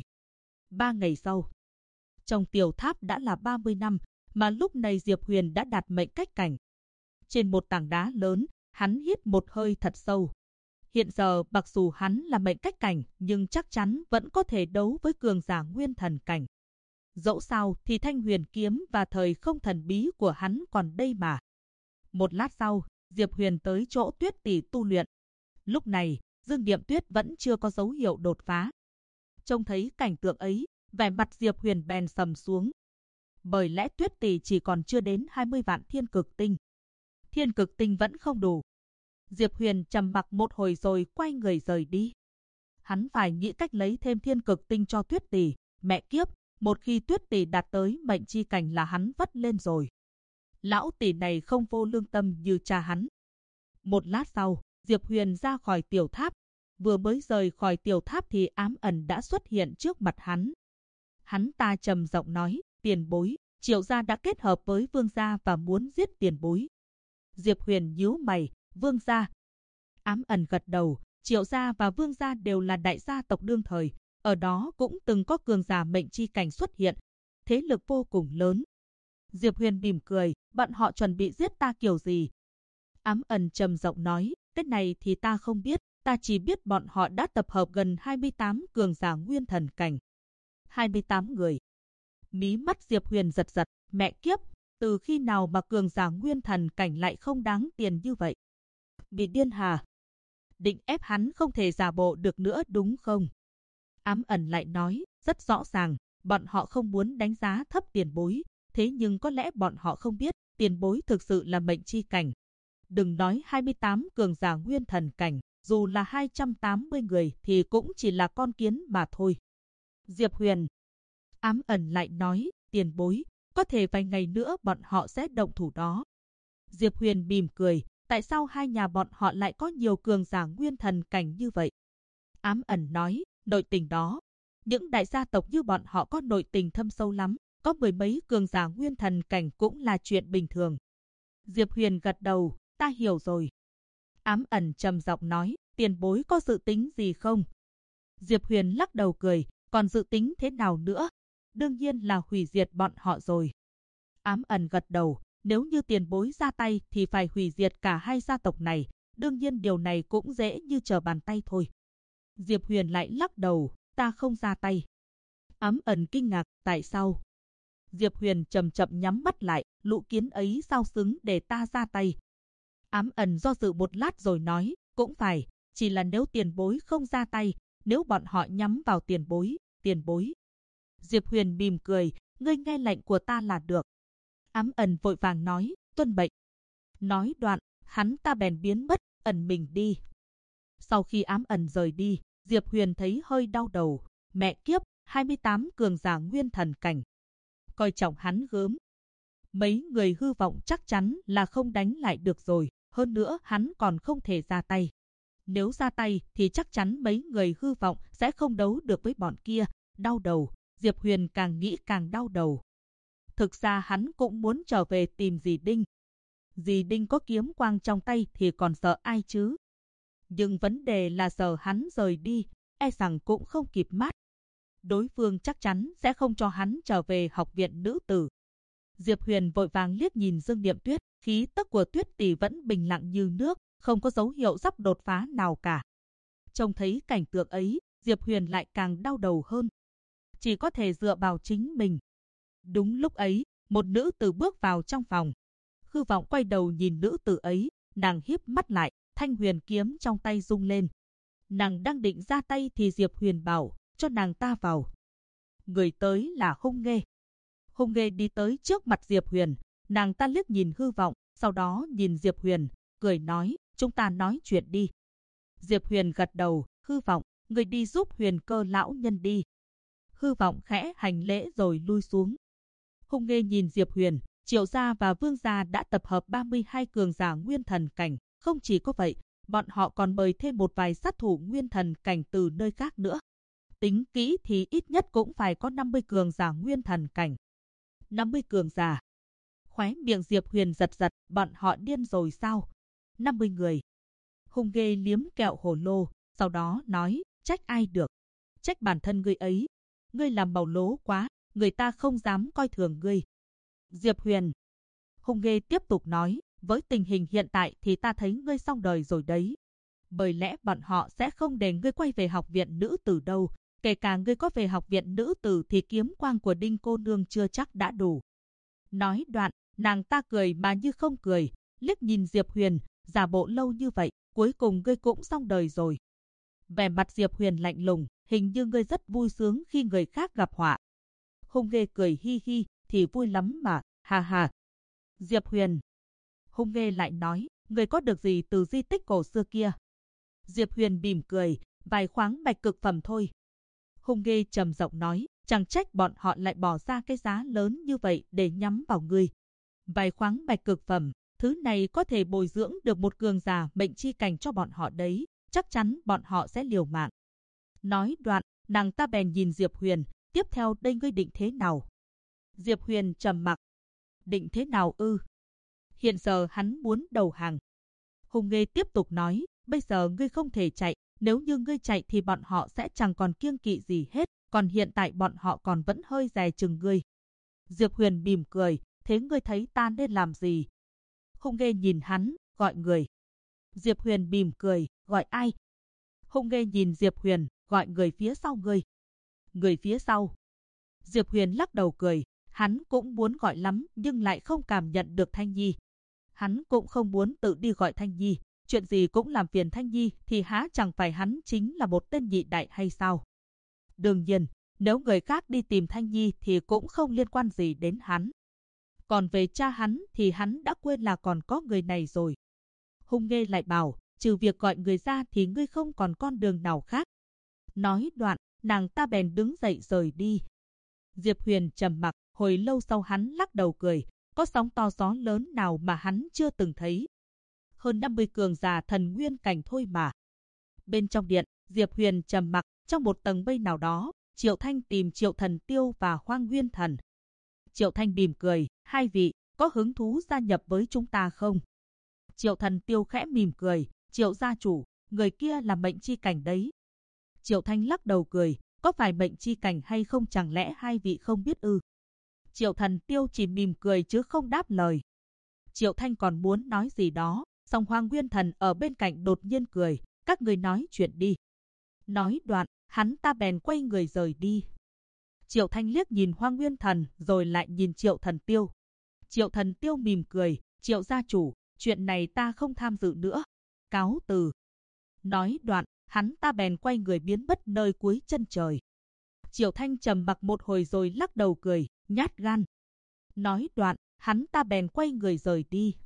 3 ngày sau, trong tiểu tháp đã là 30 năm, mà lúc này Diệp Huyền đã đạt mệnh cách cảnh. Trên một tảng đá lớn, hắn hít một hơi thật sâu. Hiện giờ mặc dù hắn là mệnh cách cảnh, nhưng chắc chắn vẫn có thể đấu với cường giả nguyên thần cảnh. Dẫu sao thì thanh huyền kiếm và thời không thần bí của hắn còn đây mà. Một lát sau, Diệp Huyền tới chỗ Tuyết Tỷ tu luyện. Lúc này, Dương Điềm Tuyết vẫn chưa có dấu hiệu đột phá. Trông thấy cảnh tượng ấy, vẻ mặt Diệp Huyền bèn sầm xuống. Bởi lẽ Tuyết Tỷ chỉ còn chưa đến 20 vạn thiên cực tinh. Thiên cực tinh vẫn không đủ. Diệp Huyền trầm mặc một hồi rồi quay người rời đi. Hắn phải nghĩ cách lấy thêm thiên cực tinh cho Tuyết Tỷ. Mẹ kiếp, một khi Tuyết Tỷ đạt tới mệnh chi cảnh là hắn vất lên rồi. Lão tỷ này không vô lương tâm như cha hắn. Một lát sau, Diệp Huyền ra khỏi tiểu tháp. Vừa mới rời khỏi tiểu tháp thì Ám Ẩn đã xuất hiện trước mặt hắn. Hắn ta trầm giọng nói, tiền bối, Triệu gia đã kết hợp với Vương gia và muốn giết tiền bối. Diệp Huyền nhíu mày, Vương gia. Ám Ẩn gật đầu, Triệu gia và Vương gia đều là đại gia tộc đương thời, ở đó cũng từng có cường giả mệnh chi cảnh xuất hiện, thế lực vô cùng lớn. Diệp Huyền mỉm cười, bọn họ chuẩn bị giết ta kiểu gì? Ám Ẩn trầm giọng nói, cái này thì ta không biết, ta chỉ biết bọn họ đã tập hợp gần 28 cường giả nguyên thần cảnh. 28 người. Mí mắt Diệp Huyền giật giật, mẹ kiếp, từ khi nào mà cường giả nguyên thần cảnh lại không đáng tiền như vậy? Bị điên hà? Định ép hắn không thể giả bộ được nữa đúng không? Ám Ẩn lại nói, rất rõ ràng, bọn họ không muốn đánh giá thấp tiền bối, thế nhưng có lẽ bọn họ không biết, tiền bối thực sự là mệnh chi cảnh. Đừng nói 28 cường giả nguyên thần cảnh, dù là 280 người thì cũng chỉ là con kiến mà thôi. Diệp Huyền. Ám Ẩn lại nói, tiền bối, có thể vài ngày nữa bọn họ sẽ động thủ đó. Diệp Huyền mỉm cười, tại sao hai nhà bọn họ lại có nhiều cường giả nguyên thần cảnh như vậy? Ám Ẩn nói, nội tình đó. Những đại gia tộc như bọn họ có nội tình thâm sâu lắm, có mười mấy cường giả nguyên thần cảnh cũng là chuyện bình thường. Diệp Huyền gật đầu, ta hiểu rồi. Ám Ẩn trầm giọng nói, tiền bối có dự tính gì không? Diệp Huyền lắc đầu cười, còn dự tính thế nào nữa? Đương nhiên là hủy diệt bọn họ rồi. Ám Ẩn gật đầu, nếu như tiền bối ra tay thì phải hủy diệt cả hai gia tộc này, đương nhiên điều này cũng dễ như trở bàn tay thôi. Diệp Huyền lại lắc đầu, ta không ra tay. Ám Ẩn kinh ngạc, tại sao? Diệp Huyền chậm chậm nhắm mắt lại, lũ kiến ấy sao xứng để ta ra tay? Ám Ẩn do dự một lát rồi nói, cũng phải, chỉ là nếu tiền bối không ra tay, nếu bọn họ nhắm vào tiền bối. Diệp Huyền mỉm cười, ngươi nghe lệnh của ta là được. Ám Ẩn vội vàng nói, tuân mệnh. Nói đoạn, hắn ta bèn biến mất, ẩn mình đi. Sau khi Ám Ẩn rời đi, Diệp Huyền thấy hơi đau đầu, mẹ kiếp, 28 cường giả nguyên thần cảnh. Coi trọng hắn gớm. Mấy người hư vọng chắc chắn là không đánh lại được rồi, hơn nữa hắn còn không thể ra tay. Nếu ra tay thì chắc chắn mấy người hư vọng sẽ không đấu được với bọn kia, đau đầu. Diệp Huyền càng nghĩ càng đau đầu. Thực ra hắn cũng muốn trở về tìm dì Đinh. Dì Đinh có kiếm quang trong tay thì còn sợ ai chứ? Nhưng vấn đề là giờ hắn rời đi, e rằng cũng không kịp mát. Đối phương chắc chắn sẽ không cho hắn trở về học viện nữ tử. Diệp Huyền vội vàng liếc nhìn Dương Điềm Tuyết, khí tức của Tuyết tỷ vẫn bình lặng như nước, không có dấu hiệu sắp đột phá nào cả. Trông thấy cảnh tượng ấy, Diệp Huyền lại càng đau đầu hơn. Chỉ có thể dựa vào chính mình. Đúng lúc ấy, một nữ tử bước vào trong phòng. Hư Vọng quay đầu nhìn nữ tử ấy, nàng híp mắt lại, thanh huyền kiếm trong tay rung lên. Nàng đang định ra tay thì Diệp Huyền bảo, cho nàng ta vào. Người tới là Hung Nghê. Hung Nghê đi tới trước mặt Diệp Huyền, nàng ta liếc nhìn Hư Vọng, sau đó nhìn Diệp Huyền, cười nói, chúng ta nói chuyện đi. Diệp Huyền gật đầu, Hư Vọng, người đi giúp Huyền Cơ lão nhân đi. Hư Vọng khẽ hành lễ rồi lui xuống. Hung Nghê nhìn Diệp Huyền, Triệu gia và Vương gia đã tập hợp 32 cường giả nguyên thần cảnh, không chỉ có vậy, bọn họ còn mời thêm một vài sát thủ nguyên thần cảnh từ nơi khác nữa. Tính kỹ thì ít nhất cũng phải có 50 cường giả nguyên thần cảnh. 50 cường giả. Khóe miệng Diệp Huyền giật giật, bọn họ điên rồi sao? 50 người. Hung Nghê liếm kẹo hồ lô, sau đó nói, trách ai được? Trách bản thân ngươi ấy. Ngươi làm màu lố quá, người ta không dám coi thường ngươi. Diệp Huyền. Hung Nghê tiếp tục nói, với tình hình hiện tại thì ta thấy ngươi xong đời rồi đấy. Bởi lẽ bọn họ sẽ không để ngươi quay về học viện nữ tử đâu. Kể cả ngươi có về học viện nữ tử thì kiếm quang của Đinh cô nương chưa chắc đã đủ. Nói đoạn, nàng ta cười mà như không cười, liếc nhìn Diệp Huyền, giả bộ lâu như vậy, cuối cùng ngươi cũng xong đời rồi. Vẻ mặt Diệp Huyền lạnh lùng, hình như ngươi rất vui sướng khi người khác gặp họa. Hung Nghê cười hi hi, thì vui lắm mà, ha ha. Diệp Huyền. Hung Nghê lại nói, ngươi có được gì từ di tích cổ xưa kia? Diệp Huyền mỉm cười, vài khoáng bạch cực phẩm thôi. Hung Nghê trầm giọng nói, chẳng trách bọn họ lại bỏ ra cái giá lớn như vậy để nhắm vào ngươi. Vài khoáng bạch cực phẩm, thứ này có thể bồi dưỡng được một cường giả mệnh chi cảnh cho bọn họ đấy, chắc chắn bọn họ sẽ liều mạng. Nói đoạn, nàng ta bèn nhìn Diệp Huyền, tiếp theo đây ngươi định thế nào? Diệp Huyền trầm mặc. Định thế nào ư? Hiện giờ hắn muốn đầu hàng. Hung Nghê tiếp tục nói, bây giờ ngươi không thể chạy, nếu như ngươi chạy thì bọn họ sẽ chẳng còn kiêng kỵ gì hết, còn hiện tại bọn họ còn vẫn hơi dè chừng ngươi. Diệp Huyền mỉm cười, thế ngươi thấy ta nên làm gì? Hung Nghê nhìn hắn, gọi người. Diệp Huyền mỉm cười, gọi ai? Hung Nghê nhìn Diệp Huyền, gọi người phía sau ngươi. Người phía sau. Diệp Huyền lắc đầu cười, hắn cũng muốn gọi lắm nhưng lại không cảm nhận được Thanh Nhi. Hắn cũng không muốn tự đi gọi Thanh Nhi, chuyện gì cũng làm phiền Thanh Nhi thì há chẳng phải hắn chính là một tên nhị đại hay sao? Đương nhiên, nếu người khác đi tìm Thanh Nhi thì cũng không liên quan gì đến hắn. Còn về cha hắn thì hắn đã quên là còn có người này rồi. Hung Nghê lại bảo, trừ việc gọi người ra thì ngươi không còn con đường nào khác. Nói đoạn, nàng ta bèn đứng dậy rời đi. Diệp Huyền trầm mặc, hồi lâu sau hắn lắc đầu cười, có sóng to gió lớn nào mà hắn chưa từng thấy. Hơn 50 cường giả thần nguyên cảnh thôi mà. Bên trong điện, Diệp Huyền trầm mặc, trong một tầng mây nào đó, Triệu Thanh tìm Triệu Thần Tiêu và Hoang Nguyên Thần. Triệu Thanh mỉm cười, hai vị, có hứng thú gia nhập với chúng ta không? Triệu Thần Tiêu khẽ mỉm cười, Triệu gia chủ, người kia là mệnh chi cảnh đấy. Triệu Thanh lắc đầu cười, có phải mệnh chi cảnh hay không chẳng lẽ hai vị không biết ư? Triệu Thần Tiêu chỉ mỉm cười chứ không đáp lời. Triệu Thanh còn muốn nói gì đó, song Hoang Nguyên Thần ở bên cạnh đột nhiên cười, các người nói chuyện đi. Nói đoạn, hắn ta bèn quay người rời đi. Triệu Thanh liếc nhìn Hoang Nguyên Thần rồi lại nhìn Triệu Thần Tiêu. Triệu Thần Tiêu mỉm cười, Triệu gia chủ, chuyện này ta không tham dự nữa. Cáo từ. Nói đoạn, hắn ta bèn quay người biến mất nơi cuối chân trời. Triệu Thanh trầm mặc một hồi rồi lắc đầu cười, nhát gan. Nói đoạn, hắn ta bèn quay người rời đi.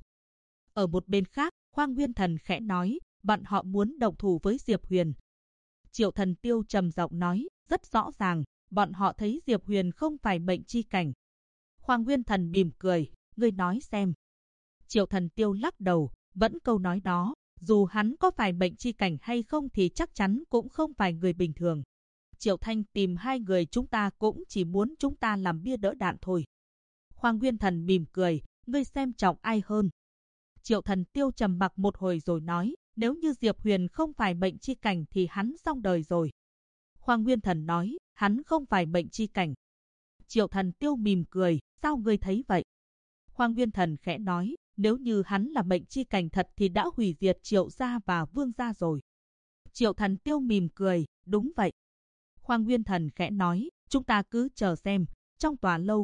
Ở một bên khác, Hoang Nguyên Thần khẽ nói, bọn họ muốn động thủ với Diệp Huyền. Triệu Thần Tiêu trầm giọng nói, rất rõ ràng, bọn họ thấy Diệp Huyền không phải mệnh chi cảnh. Hoang Nguyên Thần mỉm cười, ngươi nói xem. Triệu Thần Tiêu lắc đầu, vẫn câu nói đó, dù hắn có phải mệnh chi cảnh hay không thì chắc chắn cũng không phải người bình thường. Triệu Thanh tìm hai người chúng ta cũng chỉ muốn chúng ta làm bia đỡ đạn thôi. Hoang Nguyên Thần mỉm cười, ngươi xem trọng ai hơn. Triệu Thần Tiêu trầm mặc một hồi rồi nói, nếu như Diệp Huyền không phải mệnh chi cảnh thì hắn xong đời rồi. Hoang Nguyên Thần nói, hắn không phải mệnh chi cảnh. Triệu Thần Tiêu mỉm cười, sao ngươi thấy vậy? Hoang Nguyên Thần khẽ nói, nếu như hắn là mệnh chi cảnh thật thì đã hủy diệt Triệu gia và Vương gia rồi. Triệu Thần Tiêu mỉm cười, đúng vậy. Hoang Nguyên Thần khẽ nói, chúng ta cứ chờ xem, trong tòa lâu các,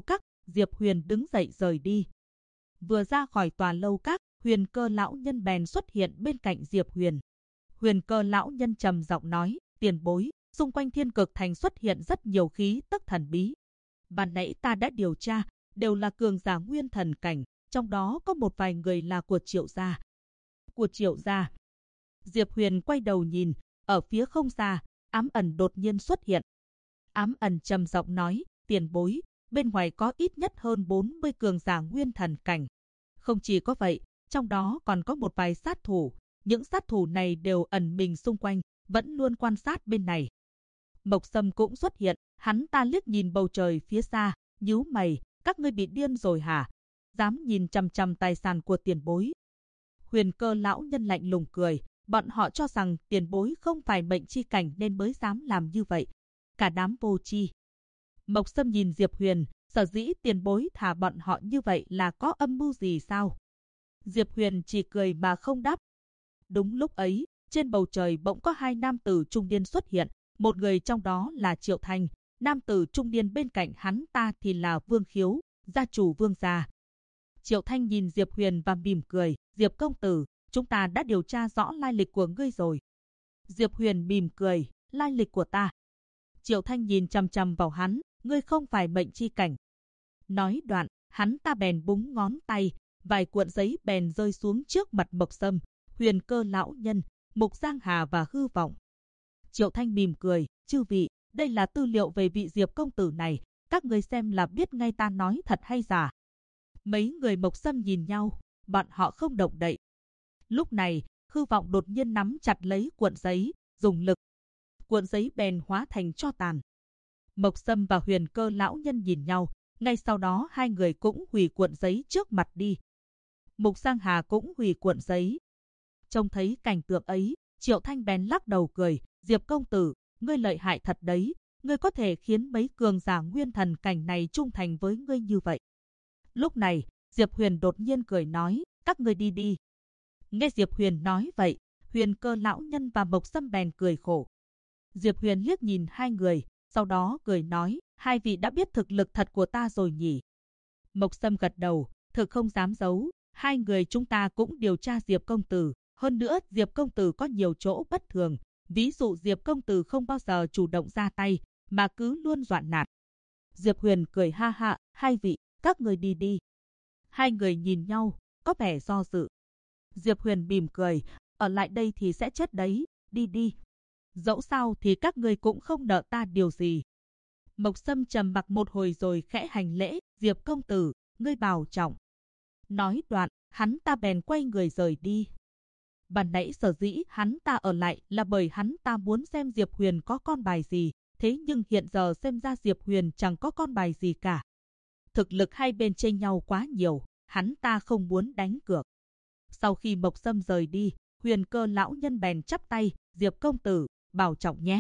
Diệp Huyền đứng dậy rời đi. Vừa ra khỏi tòa lâu các, Huyền Cơ lão nhân bèn xuất hiện bên cạnh Diệp Huyền. Huyền Cơ lão nhân trầm giọng nói, tiền bối, xung quanh Thiên Cực Thành xuất hiện rất nhiều khí tức thần bí. Ban nãy ta đã điều tra, đều là cường giả nguyên thần cảnh, trong đó có một vài người là của Triệu gia. Của Triệu gia. Diệp Huyền quay đầu nhìn, ở phía không xa, Ám Ẩn đột nhiên xuất hiện. Ám Ẩn trầm giọng nói, tiền bối, bên ngoài có ít nhất hơn 40 cường giả nguyên thần cảnh. Không chỉ có vậy, trong đó còn có một vài sát thủ. Những sát thủ này đều ẩn mình xung quanh, vẫn luôn quan sát bên này. Mộc Sâm cũng xuất hiện, hắn ta liếc nhìn bầu trời phía xa, nhíu mày, các ngươi bị điên rồi hả? Dám nhìn chằm chằm tài sản của tiền bối. Huyền Cơ lão nhân lạnh lùng cười, bọn họ cho rằng tiền bối không phải mệnh chi cảnh nên mới dám làm như vậy. Cả đám vô tri. Mộc Sâm nhìn Diệp Huyền, sở dĩ tiền bối thả bọn họ như vậy là có âm mưu gì sao? Diệp Huyền chỉ cười mà không đáp. Đúng lúc ấy, trên bầu trời bỗng có hai nam tử trung niên xuất hiện, một người trong đó là Triệu Thanh, nam tử trung niên bên cạnh hắn ta thì là Vương Khiếu, gia chủ Vương gia. Triệu Thanh nhìn Diệp Huyền và mỉm cười, Diệp công tử, chúng ta đã điều tra rõ lai lịch của ngươi rồi. Diệp Huyền mỉm cười, lai lịch của ta. Triệu Thanh nhìn chằm chằm vào hắn, ngươi không phải mệnh chi cảnh. Nói đoạn, hắn ta bèn búng ngón tay, vài cuộn giấy bèn rơi xuống trước mặt Mộc Sâm, Huyền Cơ lão nhân, Mục Giang Hà và Hư Vọng. Triệu Thanh mỉm cười, chư vị, đây là tư liệu về vị Diệp công tử này, các người xem là biết ngay ta nói thật hay giả. Mấy người Mộc Sâm nhìn nhau, bọn họ không động đậy. Lúc này, Hư Vọng đột nhiên nắm chặt lấy cuộn giấy, dùng lực. Cuộn giấy bèn hóa thành tro tàn. Mộc Sâm và Huyền Cơ lão nhân nhìn nhau, ngay sau đó hai người cũng hủy cuộn giấy trước mặt đi. Mục Giang Hà cũng hủy cuộn giấy. Trông thấy cảnh tượng ấy, Triệu Thanh bèn lắc đầu cười, Diệp công tử, ngươi lợi hại thật đấy, ngươi có thể khiến mấy cường giả nguyên thần cảnh này trung thành với ngươi như vậy. Lúc này, Diệp Huyền đột nhiên cười nói, các ngươi đi đi. Nghe Diệp Huyền nói vậy, Huyền Cơ lão nhân và Mộc Sâm bèn cười khổ. Diệp Huyền liếc nhìn hai người, sau đó cười nói, hai vị đã biết thực lực thật của ta rồi nhỉ? Mộc Sâm gật đầu, thực không dám giấu, hai người chúng ta cũng điều tra Diệp công tử, hơn nữa Diệp công tử có nhiều chỗ bất thường, ví dụ Diệp công tử không bao giờ chủ động ra tay, mà cứ luôn dọa nạt. Diệp Huyền cười ha ha, hai vị, các người đi đi. Hai người nhìn nhau, có vẻ do dự. Diệp Huyền mỉm cười, ở lại đây thì sẽ chết đấy, đi đi. Dẫu sao thì các ngươi cũng không nợ ta điều gì. Mộc Sâm trầm mặc một hồi rồi khẽ hành lễ, Diệp công tử, ngươi bảo trọng. Nói đoạn, hắn ta bèn quay người rời đi. Ban nãy sở dĩ hắn ta ở lại là bởi hắn ta muốn xem Diệp Huyền có con bài gì, thế nhưng hiện giờ xem ra Diệp Huyền chẳng có con bài gì cả. Thực lực hai bên chênh nhau quá nhiều, hắn ta không muốn đánh cược. Sau khi Mộc Sâm rời đi, Huyền Cơ lão nhân bèn chắp tay, Diệp công tử, bảo trọng nhé.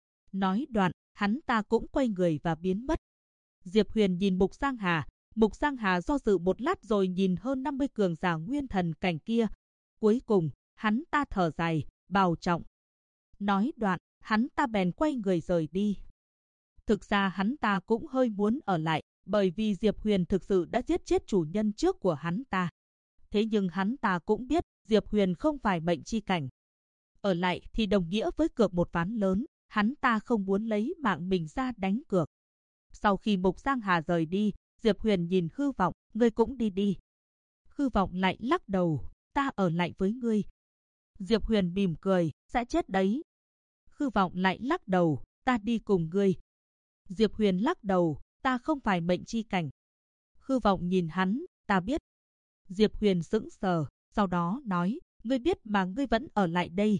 Nói đoạn, hắn ta cũng quay người và biến mất. Diệp Huyền nhìn Mục Giang Hà do dự một lát rồi nhìn hơn 50 cường giả nguyên thần cảnh kia. Cuối cùng, hắn ta thở dài, bảo trọng. Nói đoạn, hắn ta bèn quay người rời đi. Thực ra hắn ta cũng hơi muốn ở lại, bởi vì Diệp Huyền thực sự đã giết chết chủ nhân trước của hắn ta. Thế nhưng hắn ta cũng biết Diệp Huyền không phải mệnh chi cảnh. Ở lại thì đồng nghĩa với cược một ván lớn, hắn ta không muốn lấy mạng mình ra đánh cược. Sau khi Mục Giang Hà rời đi, Diệp Huyền nhìn Hư Vọng, ngươi cũng đi đi. Hư Vọng lại lắc đầu, ta ở lại với ngươi. Diệp Huyền mỉm cười, sẽ chết đấy. Hư Vọng lại lắc đầu, ta đi cùng ngươi. Diệp Huyền lắc đầu, ta không phải mệnh chi cảnh. Hư Vọng nhìn hắn, ta biết. Diệp Huyền sững sờ, sau đó nói, ngươi biết mà ngươi vẫn ở lại đây.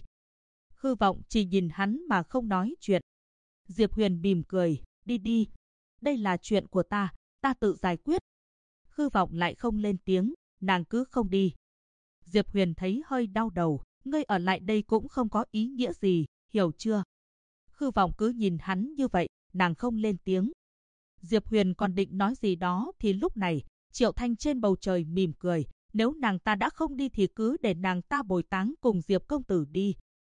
Hư Vọng chỉ nhìn hắn mà không nói chuyện. Diệp Huyền mỉm cười, đi đi. Đây là chuyện của ta tự giải quyết. Hư Vọng lại không lên tiếng, nàng cứ không đi. Diệp Huyền thấy hơi đau đầu, ngươi ở lại đây cũng không có ý nghĩa gì, hiểu chưa? Hư Vọng cứ nhìn hắn như vậy, nàng không lên tiếng. Diệp Huyền còn định nói gì đó thì lúc này, Triệu Thanh trên bầu trời mỉm cười, nếu nàng ta đã không đi thì cứ để nàng ta bồi táng cùng Diệp công tử đi.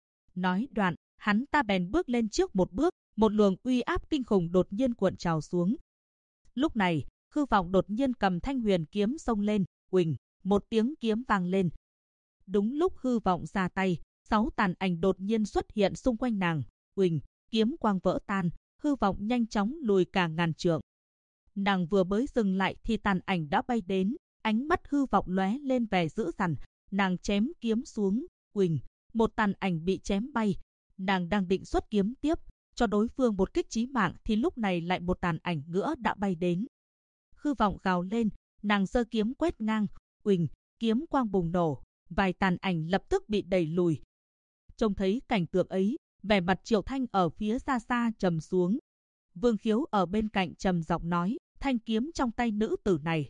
Nói đoạn, hắn ta bèn bước lên trước một bước, một luồng uy áp kinh khủng đột nhiên cuộn trào xuống. Lúc này, Hư Vọng đột nhiên cầm thanh huyền kiếm xông lên, uỳnh, một tiếng kiếm vang lên. Đúng lúc Hư Vọng ra tay, 6 tàn ảnh đột nhiên xuất hiện xung quanh nàng, uỳnh, kiếm quang vỡ tan, Hư Vọng nhanh chóng lùi cả ngàn trượng. Nàng vừa mới dừng lại thì tàn ảnh đã bay đến, ánh mắt Hư Vọng lóe lên vẻ dữ dằn, nàng chém kiếm xuống, uỳnh, một tàn ảnh bị chém bay. Nàng đang định xuất kiếm tiếp, cho đối phương một kích chí mạng thì lúc này lại một tàn ảnh nữa đã bay đến. Hư Vọng gào lên, nàng giơ kiếm quét ngang, uỳnh, kiếm quang bùng nổ, vài tàn ảnh lập tức bị đẩy lùi. Trông thấy cảnh tượng ấy, vẻ mặt Triệu Thanh ở phía xa xa trầm xuống. Vương Khiếu ở bên cạnh trầm giọng nói, thanh kiếm trong tay nữ tử này.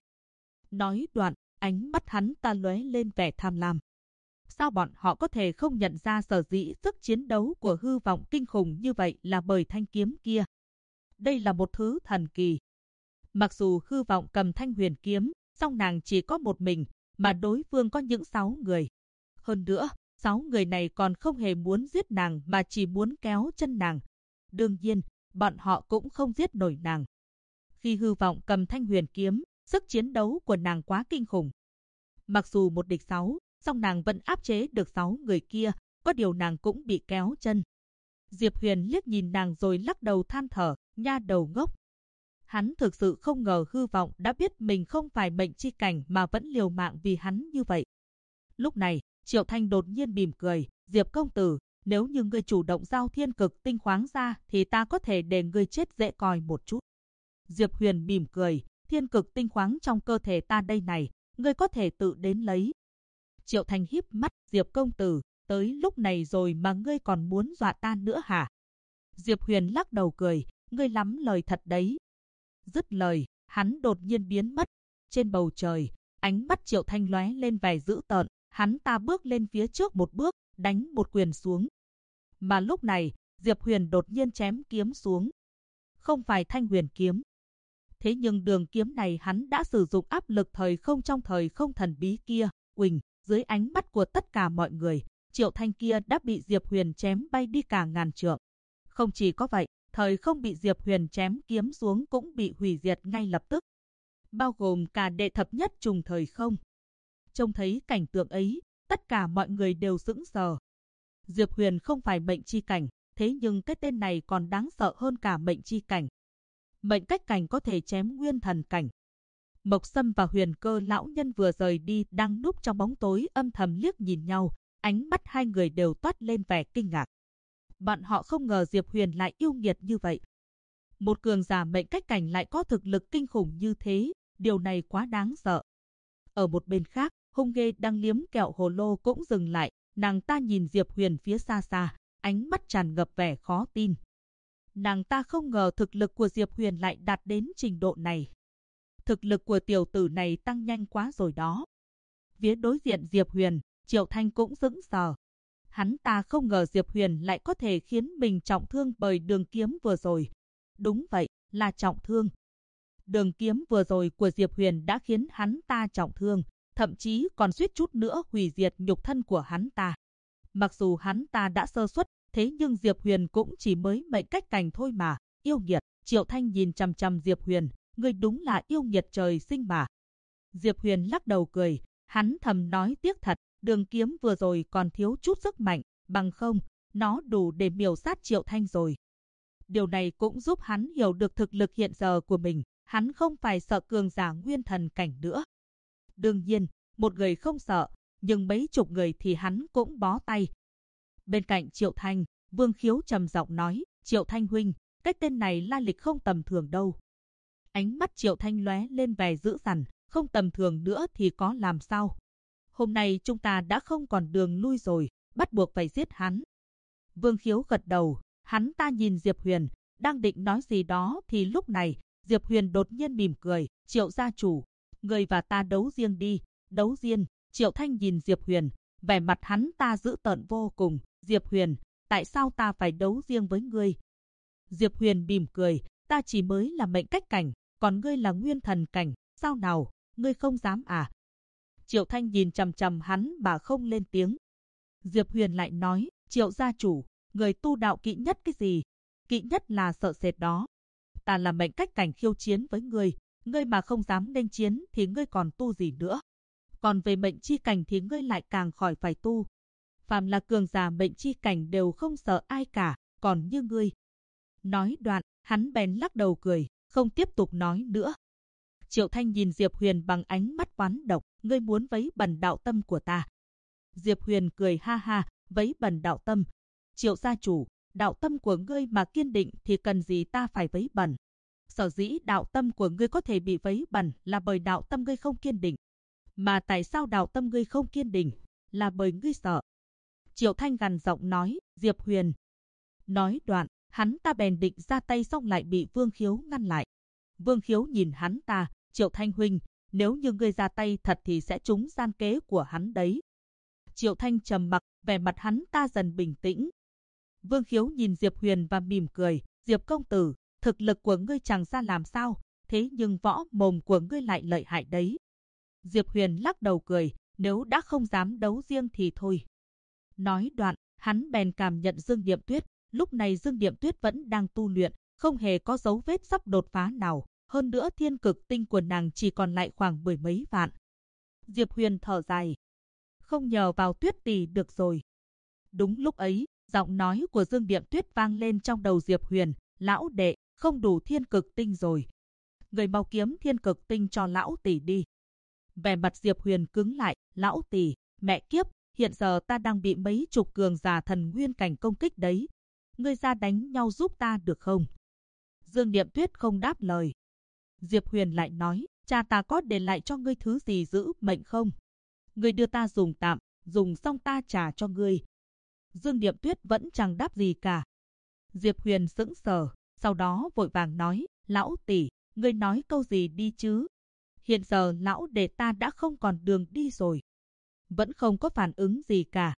Nói đoạn, ánh mắt hắn ta lóe lên vẻ tham lam. Sao bọn họ có thể không nhận ra sở dĩ sức chiến đấu của Hư Vọng kinh khủng như vậy là bởi thanh kiếm kia? Đây là một thứ thần kỳ. Mặc dù Hư Vọng cầm thanh huyền kiếm, song nàng chỉ có một mình, mà đối phương có những 6 người. Hơn nữa, 6 người này còn không hề muốn giết nàng mà chỉ muốn kéo chân nàng. Đương nhiên, bọn họ cũng không giết nổi nàng. Khi Hư Vọng cầm thanh huyền kiếm, sức chiến đấu của nàng quá kinh khủng. Mặc dù một địch 6, song nàng vẫn áp chế được 6 người kia, có điều nàng cũng bị kéo chân. Diệp Huyền liếc nhìn nàng rồi lắc đầu than thở, nha đầu ngốc. Hắn thực sự không ngờ Hư Vọng đã biết mình không phải mệnh chi cảnh mà vẫn liều mạng vì hắn như vậy. Lúc này, Triệu Thanh đột nhiên mỉm cười, Diệp công tử, nếu như ngươi chủ động giao thiên cực tinh khoáng ra thì ta có thể để ngươi chết dễ coi một chút. Diệp Huyền mỉm cười, thiên cực tinh khoáng trong cơ thể ta đây này, ngươi có thể tự đến lấy. Triệu Thanh híp mắt, Diệp công tử, tới lúc này rồi mà ngươi còn muốn dọa ta nữa hả? Diệp Huyền lắc đầu cười, ngươi lắm lời thật đấy. Dứt lời, hắn đột nhiên biến mất. Trên bầu trời, ánh mắt Triệu Thanh lóe lên vẻ dữ tợn, hắn ta bước lên phía trước một bước, đánh một quyền xuống. Mà lúc này, Diệp Huyền đột nhiên chém kiếm xuống. Không phải thanh huyền kiếm. Thế nhưng đường kiếm này hắn đã sử dụng áp lực thời không trong thời không thần bí kia, uỳnh, dưới ánh mắt của tất cả mọi người, Triệu Thanh kia đã bị Diệp Huyền chém bay đi cả ngàn trượng. Không chỉ có vậy, thời không bị Diệp Huyền chém kiếm xuống cũng bị hủy diệt ngay lập tức, bao gồm cả đệ thập nhất trùng thời không. Trông thấy cảnh tượng ấy, tất cả mọi người đều sững sờ. Diệp Huyền không phải mệnh chi cảnh, thế nhưng cái tên này còn đáng sợ hơn cả mệnh chi cảnh. Mệnh cách cảnh có thể chém nguyên thần cảnh. Mộc Sâm và Huyền Cơ lão nhân vừa rời đi đang núp trong bóng tối âm thầm liếc nhìn nhau, ánh mắt hai người đều toát lên vẻ kinh ngạc. Bọn họ không ngờ Diệp Huyền lại yêu nghiệt như vậy. Một cường giả mệnh cách cảnh lại có thực lực kinh khủng như thế, điều này quá đáng sợ. Ở một bên khác, Hung Nghê đang liếm kẹo hồ lô cũng dừng lại, nàng ta nhìn Diệp Huyền phía xa xa, ánh mắt tràn ngập vẻ khó tin. Nàng ta không ngờ thực lực của Diệp Huyền lại đạt đến trình độ này. Thực lực của tiểu tử này tăng nhanh quá rồi đó. Phía đối diện Diệp Huyền, Triệu Thanh cũng sững sờ. Hắn ta không ngờ Diệp Huyền lại có thể khiến mình trọng thương bởi đường kiếm vừa rồi. Đúng vậy, là trọng thương. Đường kiếm vừa rồi của Diệp Huyền đã khiến hắn ta trọng thương, thậm chí còn suýt chút nữa hủy diệt nhục thân của hắn ta. Mặc dù hắn ta đã sơ suất, thế nhưng Diệp Huyền cũng chỉ mới mệnh cách cảnh thôi mà, yêu nghiệt. Triệu Thanh nhìn chằm chằm Diệp Huyền, ngươi đúng là yêu nghiệt trời sinh mà. Diệp Huyền lắc đầu cười, hắn thầm nói tiếc thật, đường kiếm vừa rồi còn thiếu chút sức mạnh, bằng không, nó đủ để miểu sát Triệu Thanh rồi. Điều này cũng giúp hắn hiểu được thực lực hiện giờ của mình, hắn không phải sợ cường giả nguyên thần cảnh nữa. Đương nhiên, một người không sợ, nhưng mấy chục người thì hắn cũng bó tay. Bên cạnh Triệu Thanh, Vương Khiếu trầm giọng nói, Triệu Thanh huynh, cái tên này lai lịch không tầm thường đâu. Ánh mắt Triệu Thanh lóe lên vẻ dữ dằn, không tầm thường nữa thì có làm sao? Hôm nay chúng ta đã không còn đường lui rồi, bắt buộc phải giết hắn. Vương Khiếu gật đầu, hắn ta nhìn Diệp Huyền, đang định nói gì đó thì lúc này, Diệp Huyền đột nhiên mỉm cười, Triệu gia chủ, người và ta đấu riêng đi, đấu riêng. Triệu Thanh nhìn Diệp Huyền, vẻ mặt hắn ta dữ tợn vô cùng, Diệp Huyền, tại sao ta phải đấu riêng với ngươi? Diệp Huyền mỉm cười, ta chỉ mới là mệnh cách cảnh, còn ngươi là nguyên thần cảnh, sao nào, ngươi không dám à? Triệu Thanh nhìn chằm chằm hắn mà không lên tiếng. Diệp Huyền lại nói, Triệu gia chủ, người tu đạo kỵ nhất cái gì? Kỵ nhất là sợ sệt đó. Ta là mệnh cách cảnh khiêu chiến với ngươi, Ngươi mà không dám nghênh chiến thì ngươi còn tu gì nữa? Còn về mệnh chi cảnh thì ngươi lại càng khỏi phải tu. Phàm là cường giả mệnh chi cảnh đều không sợ ai cả, còn như ngươi. Nói đoạn, hắn bèn lắc đầu cười, không tiếp tục nói nữa. Triệu Thanh nhìn Diệp Huyền bằng ánh mắt oán độc, ngươi muốn vấy bẩn đạo tâm của ta. Diệp Huyền cười ha ha, vấy bẩn đạo tâm. Triệu gia chủ, đạo tâm của ngươi mà kiên định thì cần gì ta phải vấy bẩn. Sở dĩ đạo tâm của ngươi có thể bị vấy bẩn là bởi đạo tâm ngươi không kiên định. Mà tại sao đạo tâm ngươi không kiên định? Là bởi ngươi sợ. Triệu Thanh gằn giọng nói, Diệp Huyền. Nói đoạn, hắn ta bèn định ra tay xong lại bị Vương Khiếu ngăn lại. Vương Khiếu nhìn hắn ta, Triệu Thanh huynh, nếu như ngươi ra tay thật thì sẽ trúng gian kế của hắn đấy. Triệu Thanh trầm mặc, vẻ mặt hắn ta dần bình tĩnh. Vương Khiếu nhìn Diệp Huyền và mỉm cười, Diệp công tử, thực lực của ngươi chẳng ra làm sao, thế nhưng võ mồm của ngươi lại lợi hại đấy. Diệp Huyền lắc đầu cười, nếu đã không dám đấu riêng thì thôi. Nói đoạn, hắn bèn cảm nhận Dương Điệm Tuyết, lúc này Dương Điệm Tuyết vẫn đang tu luyện, không hề có dấu vết sắp đột phá nào, hơn nữa thiên cực tinh của nàng chỉ còn lại khoảng 10 mấy vạn. Diệp Huyền thở dài, không nhờ vào Tuyết tỷ được rồi. Đúng lúc ấy, giọng nói của Dương Điệm Tuyết vang lên trong đầu Diệp Huyền, lão đệ, không đủ thiên cực tinh rồi. Người mau kiếm thiên cực tinh cho lão tỷ đi. Vẻ mặt Diệp Huyền cứng lại, lão tỷ, mẹ kiếp, hiện giờ ta đang bị mấy chục cường giả thần nguyên cảnh công kích đấy. Ngươi ra đánh nhau giúp ta được không? Dương Điệm Tuyết không đáp lời. Diệp Huyền lại nói, cha ta có để lại cho ngươi thứ gì giữ mệnh không? Ngươi đưa ta dùng tạm, dùng xong ta trả cho ngươi. Dương Điệm Tuyết vẫn chẳng đáp gì cả. Diệp Huyền sững sờ, sau đó vội vàng nói, lão tỷ, ngươi nói câu gì đi chứ? Hiện giờ lão đệ ta đã không còn đường đi rồi. Vẫn không có phản ứng gì cả.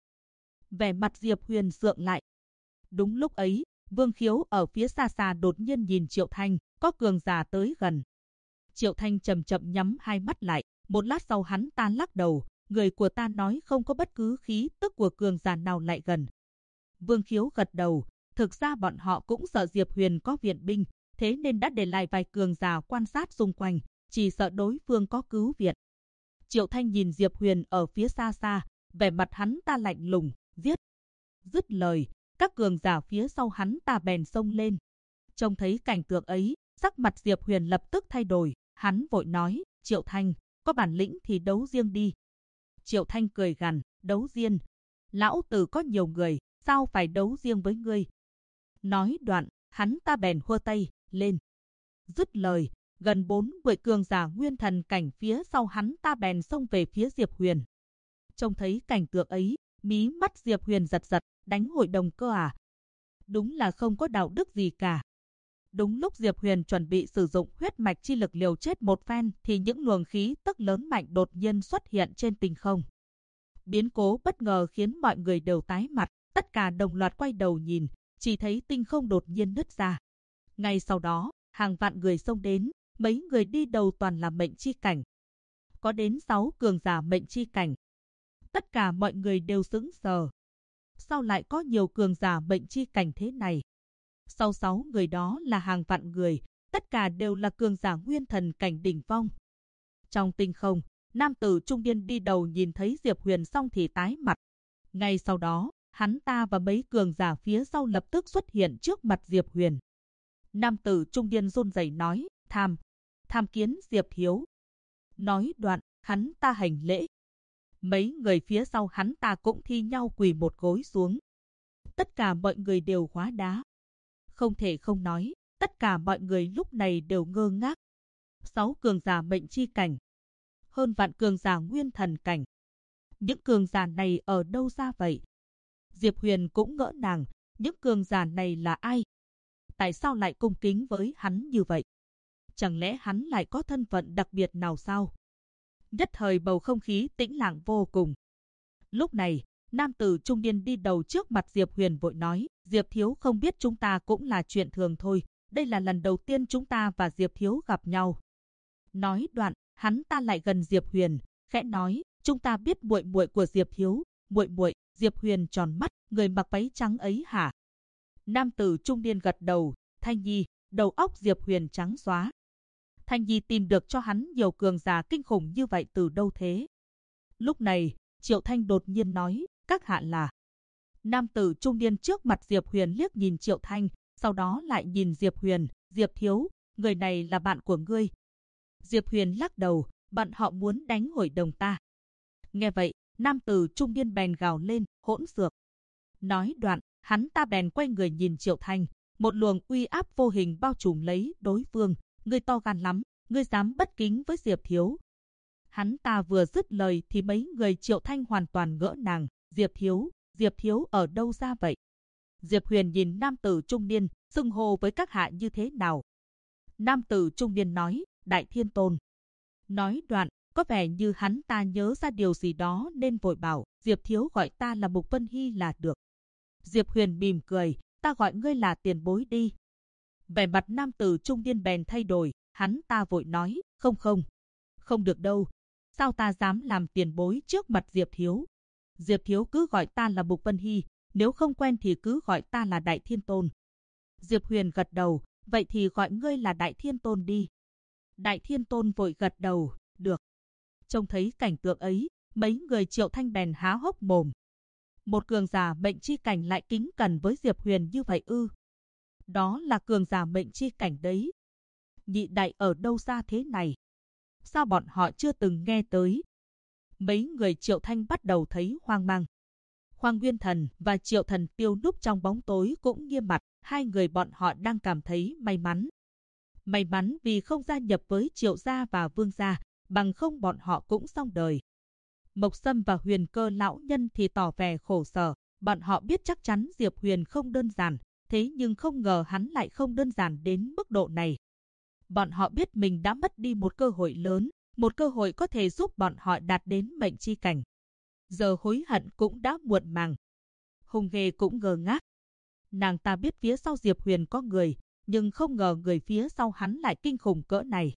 Vẻ mặt Diệp Huyền sượng lại. Đúng lúc ấy, Vương Khiếu ở phía xa xa đột nhiên nhìn Triệu Thanh, có cường giả tới gần. Triệu Thanh chậm chậm nhắm hai mắt lại, một lát sau hắn ta lắc đầu, người của ta nói không có bất cứ khí tức của cường giả nào lại gần. Vương Khiếu gật đầu, thực ra bọn họ cũng sợ Diệp Huyền có viện binh, thế nên đã để lại vài cường giả quan sát xung quanh, chỉ sợ đối phương có cứu viện. Triệu Thanh nhìn Diệp Huyền ở phía xa xa, vẻ mặt hắn ta lạnh lùng, giết. Dứt lời, các cường giả phía sau hắn ta bèn xông lên. Trông thấy cảnh tượng ấy, sắc mặt Diệp Huyền lập tức thay đổi, hắn vội nói, Triệu Thanh, có bản lĩnh thì đấu riêng đi. Triệu Thanh cười gằn, đấu riêng. Lão tử có nhiều người, sao phải đấu riêng với ngươi? Nói đoạn, hắn ta bèn hua tay, lên. Dứt lời, gần 40 cường giả nguyên thần cảnh phía sau hắn ta bèn xông về phía Diệp Huyền. Trông thấy cảnh tượng ấy, mí mắt Diệp Huyền giật giật, đánh hội đồng cơ à? Đúng là không có đạo đức gì cả. Đúng lúc Diệp Huyền chuẩn bị sử dụng huyết mạch chi lực liều chết một phen thì những luồng khí tức lớn mạnh đột nhiên xuất hiện trên tinh không. Biến cố bất ngờ khiến mọi người đều tái mặt, tất cả đồng loạt quay đầu nhìn, chỉ thấy tinh không đột nhiên nứt ra. Ngay sau đó, hàng vạn người xông đến, mấy người đi đầu toàn là mệnh chi cảnh. Có đến 6 cường giả mệnh chi cảnh. Tất cả mọi người đều sững sờ. Sao lại có nhiều cường giả mệnh chi cảnh thế này? Sau 6 người đó là hàng vạn người, tất cả đều là cường giả nguyên thần cảnh đỉnh phong. Trong tinh không, nam tử trung niên đi đầu nhìn thấy Diệp Huyền xong thì tái mặt. Ngay sau đó, hắn ta và mấy cường giả phía sau lập tức xuất hiện trước mặt Diệp Huyền. Nam tử trung niên run rẩy nói, tham kiến Diệp thiếu. Nói đoạn, hắn ta hành lễ. Mấy người phía sau hắn ta cũng thi nhau quỳ một gối xuống. Tất cả mọi người đều hóa đá. Không thể không nói, tất cả mọi người lúc này đều ngơ ngác. 6 cường giả mệnh chi cảnh, hơn vạn cường giả nguyên thần cảnh. Những cường giả này ở đâu ra vậy? Diệp Huyền cũng ngỡ ngàng, những cường giả này là ai? Tại sao lại cung kính với hắn như vậy? Chẳng lẽ hắn lại có thân phận đặc biệt nào sao? Nhất thời bầu không khí tĩnh lặng vô cùng. Lúc này, nam tử trung niên đi đầu trước mặt Diệp Huyền vội nói, Diệp thiếu không biết chúng ta cũng là chuyện thường thôi, đây là lần đầu tiên chúng ta và Diệp thiếu gặp nhau. Nói đoạn, hắn ta lại gần Diệp Huyền, khẽ nói, chúng ta biết muội muội của Diệp thiếu, muội. Diệp Huyền tròn mắt, người mặc váy trắng ấy hả? Nam tử trung niên gật đầu, Thanh Nhi, đầu óc Diệp Huyền trắng xóa. Thanh Nhi tìm được cho hắn nhiều cường giả kinh khủng như vậy từ đâu thế? Lúc này, Triệu Thanh đột nhiên nói, các hạ là. Nam tử trung niên trước mặt Diệp Huyền liếc nhìn Triệu Thanh, sau đó lại nhìn Diệp Huyền, Diệp thiếu, người này là bạn của ngươi. Diệp Huyền lắc đầu, bọn họ muốn đánh hội đồng ta. Nghe vậy, nam tử trung niên bèn gào lên, hỗn xược. Nói đoạn, hắn ta bèn quay người nhìn Triệu Thanh, một luồng uy áp vô hình bao trùm lấy đối phương. Ngươi to gan lắm, ngươi dám bất kính với Diệp thiếu. Hắn ta vừa dứt lời thì mấy người Triệu Thanh hoàn toàn ngỡ ngàng. Diệp thiếu ở đâu ra vậy? Diệp Huyền nhìn nam tử trung niên, xưng hô với các hạ như thế nào? Nam tử trung niên nói, Đại Thiên Tôn. Nói đoạn, có vẻ như hắn ta nhớ ra điều gì đó nên vội bảo, Diệp thiếu gọi ta là Mục Vân Hy là được. Diệp Huyền mỉm cười, ta gọi ngươi là tiền bối đi. Vẻ mặt nam tử trung niên bèn thay đổi, hắn ta vội nói, không được đâu. Sao ta dám làm tiền bối trước mặt Diệp thiếu? Diệp thiếu cứ gọi ta là Mục Vân Hy, nếu không quen thì cứ gọi ta là Đại Thiên Tôn. Diệp Huyền gật đầu, vậy thì gọi ngươi là Đại Thiên Tôn đi. Đại Thiên Tôn vội gật đầu, được. Trông thấy cảnh tượng ấy, mấy người Triệu Thanh bèn há hốc mồm. Một cường giả mệnh chi cảnh lại kính cẩn với Diệp Huyền như vậy ư? Đó là cường giả mệnh chi cảnh đấy. Nhị đại ở đâu ra thế này? Sao bọn họ chưa từng nghe tới? Mấy người Triệu Thanh bắt đầu thấy hoang mang. Hoàng Nguyên Thần và Triệu Thần Tiêu núp trong bóng tối cũng nghiêm mặt, hai người bọn họ đang cảm thấy may mắn. May mắn vì không gia nhập với Triệu gia và Vương gia, bằng không bọn họ cũng xong đời. Mộc Sâm và Huyền Cơ lão nhân thì tỏ vẻ khổ sở, bọn họ biết chắc chắn Diệp Huyền không đơn giản, thế nhưng không ngờ hắn lại không đơn giản đến mức độ này. Bọn họ biết mình đã mất đi một cơ hội lớn, một cơ hội có thể giúp bọn họ đạt đến mệnh chi cảnh. Giờ hối hận cũng đã muộn màng. Hùng Nghê cũng ngơ ngác. Nàng ta biết phía sau Diệp Huyền có người, nhưng không ngờ người phía sau hắn lại kinh khủng cỡ này.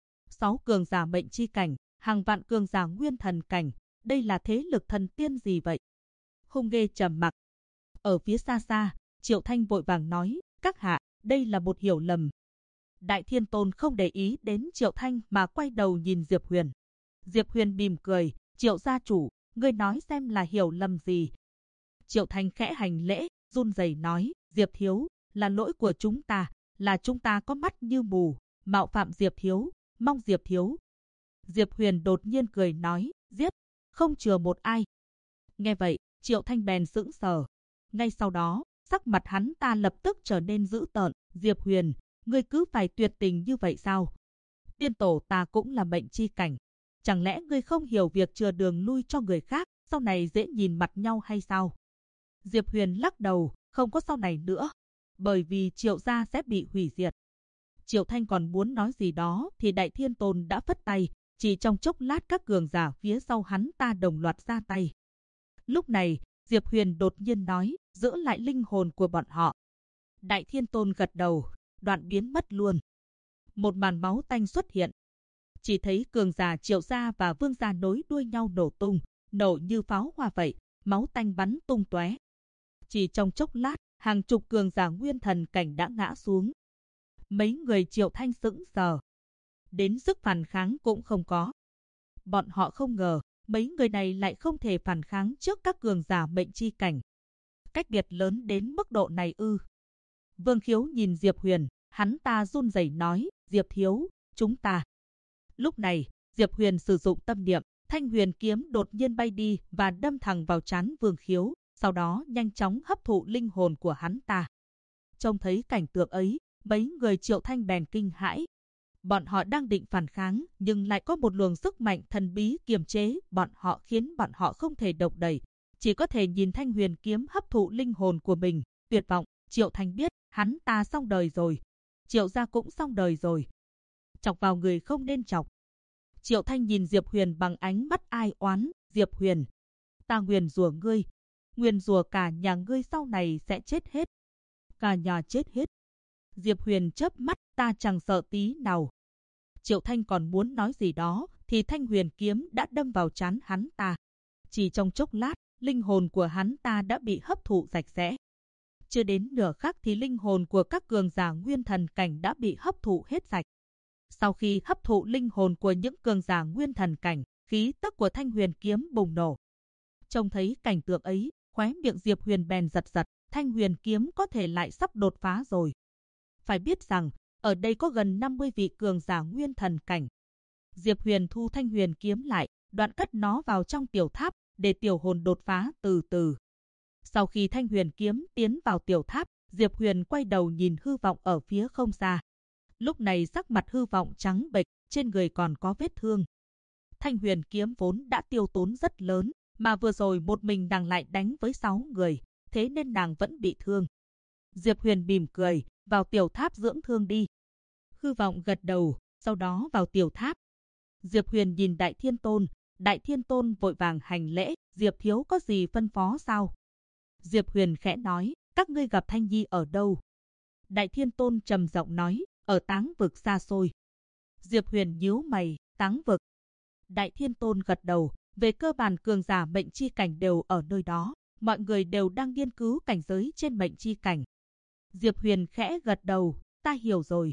6 cường giả mệnh chi cảnh, hàng vạn cường giả nguyên thần cảnh, đây là thế lực thần tiên gì vậy? Hùng Nghê trầm mặc. Ở phía xa xa, Triệu Thanh vội vàng nói, các hạ, đây là một hiểu lầm. Đại Thiên Tôn không để ý đến Triệu Thanh mà quay đầu nhìn Diệp Huyền. Diệp Huyền mỉm cười, Triệu gia chủ, ngươi nói xem là hiểu lầm gì? Triệu Thanh khẽ hành lễ, run rẩy nói, Diệp thiếu, là lỗi của chúng ta, là chúng ta có mắt như mù, mạo phạm Diệp thiếu, mong Diệp thiếu. Diệp Huyền đột nhiên cười nói, giết, không chừa một ai. Nghe vậy, Triệu Thanh bèn sững sờ. Ngay sau đó, sắc mặt hắn ta lập tức trở nên dữ tợn, Diệp Huyền, ngươi cứ phải tuyệt tình như vậy sao? Tiên tổ ta cũng là mệnh chi cảnh. Chẳng lẽ ngươi không hiểu việc chừa đường lui cho người khác, sau này dễ nhìn mặt nhau hay sao? Diệp Huyền lắc đầu, không có sau này nữa, bởi vì Triệu gia sẽ bị hủy diệt. Triệu Thanh còn muốn nói gì đó thì Đại Thiên Tôn đã phất tay, chỉ trong chốc lát các cường giả phía sau hắn ta đồng loạt ra tay. Lúc này, Diệp Huyền đột nhiên nói, giữ lại linh hồn của bọn họ. Đại Thiên Tôn gật đầu, đoạn biến mất luôn. Một màn máu tanh xuất hiện. Chỉ thấy cường giả Triệu gia và Vương gia nối đuôi nhau nổ tung, nổ như pháo hoa vậy, máu tanh bắn tung tóe. Chỉ trong chốc lát, hàng chục cường giả nguyên thần cảnh đã ngã xuống. Mấy người Triệu Thanh sững sờ, đến sức phản kháng cũng không có. Bọn họ không ngờ, mấy người này lại không thể phản kháng trước các cường giả mệnh chi cảnh. Cách biệt lớn đến mức độ này ư? Vương Khiếu nhìn Diệp Huyền, hắn ta run rẩy nói, Diệp thiếu, chúng ta. Lúc này, Diệp Huyền sử dụng tâm niệm, thanh huyền kiếm đột nhiên bay đi và đâm thẳng vào trán Vương Khiếu, sau đó nhanh chóng hấp thụ linh hồn của hắn ta. Trông thấy cảnh tượng ấy, mấy người Triệu Thanh bèn kinh hãi. Bọn họ đang định phản kháng, nhưng lại có một luồng sức mạnh thần bí kiềm chế bọn họ, khiến bọn họ không thể động đậy, chỉ có thể nhìn thanh huyền kiếm hấp thụ linh hồn của mình. Tuyệt vọng, Triệu Thanh biết, hắn ta xong đời rồi. Triệu gia cũng xong đời rồi. Chọc vào người không nên chọc. Triệu Thanh nhìn Diệp Huyền bằng ánh mắt ai oán, Diệp Huyền, ta nguyền rủa ngươi, nguyền rủa cả nhà ngươi sau này sẽ chết hết. Cả nhà chết hết. Diệp Huyền chớp mắt, ta chẳng sợ tí nào. Triệu Thanh còn muốn nói gì đó, thì thanh huyền kiếm đã đâm vào trán hắn ta. Chỉ trong chốc lát, linh hồn của hắn ta đã bị hấp thụ sạch sẽ. Chưa đến nửa khắc thì linh hồn của các cường giả nguyên thần cảnh đã bị hấp thụ hết sạch. Sau khi hấp thụ linh hồn của những cường giả nguyên thần cảnh, khí tức của Thanh Huyền kiếm bùng nổ. Trông thấy cảnh tượng ấy, khóe miệng Diệp Huyền bèn giật giật, Thanh Huyền kiếm có thể lại sắp đột phá rồi. Phải biết rằng, ở đây có gần 50 vị cường giả nguyên thần cảnh. Diệp Huyền thu Thanh Huyền kiếm lại, đoạn cất nó vào trong tiểu tháp, để tiểu hồn đột phá từ từ. Sau khi Thanh Huyền kiếm tiến vào tiểu tháp, Diệp Huyền quay đầu nhìn Hư Vọng ở phía không xa. Lúc này sắc mặt Hư Vọng trắng bệch, trên người còn có vết thương. Thanh Huyền kiếm vốn đã tiêu tốn rất lớn, mà vừa rồi một mình nàng lại đánh với 6 người, thế nên nàng vẫn bị thương. Diệp Huyền mỉm cười, vào tiểu tháp dưỡng thương đi. Hư Vọng gật đầu, sau đó vào tiểu tháp. Diệp Huyền nhìn Đại Thiên Tôn vội vàng hành lễ, Diệp thiếu có gì phân phó sao? Diệp Huyền khẽ nói, các ngươi gặp Thanh Nhi ở đâu? Đại Thiên Tôn trầm giọng nói, ở Táng vực xa xôi. Diệp Huyền nhíu mày, Táng vực. Đại Thiên Tôn gật đầu, về cơ bản cường giả mệnh chi cảnh đều ở nơi đó, mọi người đều đang nghiên cứu cảnh giới trên mệnh chi cảnh. Diệp Huyền khẽ gật đầu, ta hiểu rồi.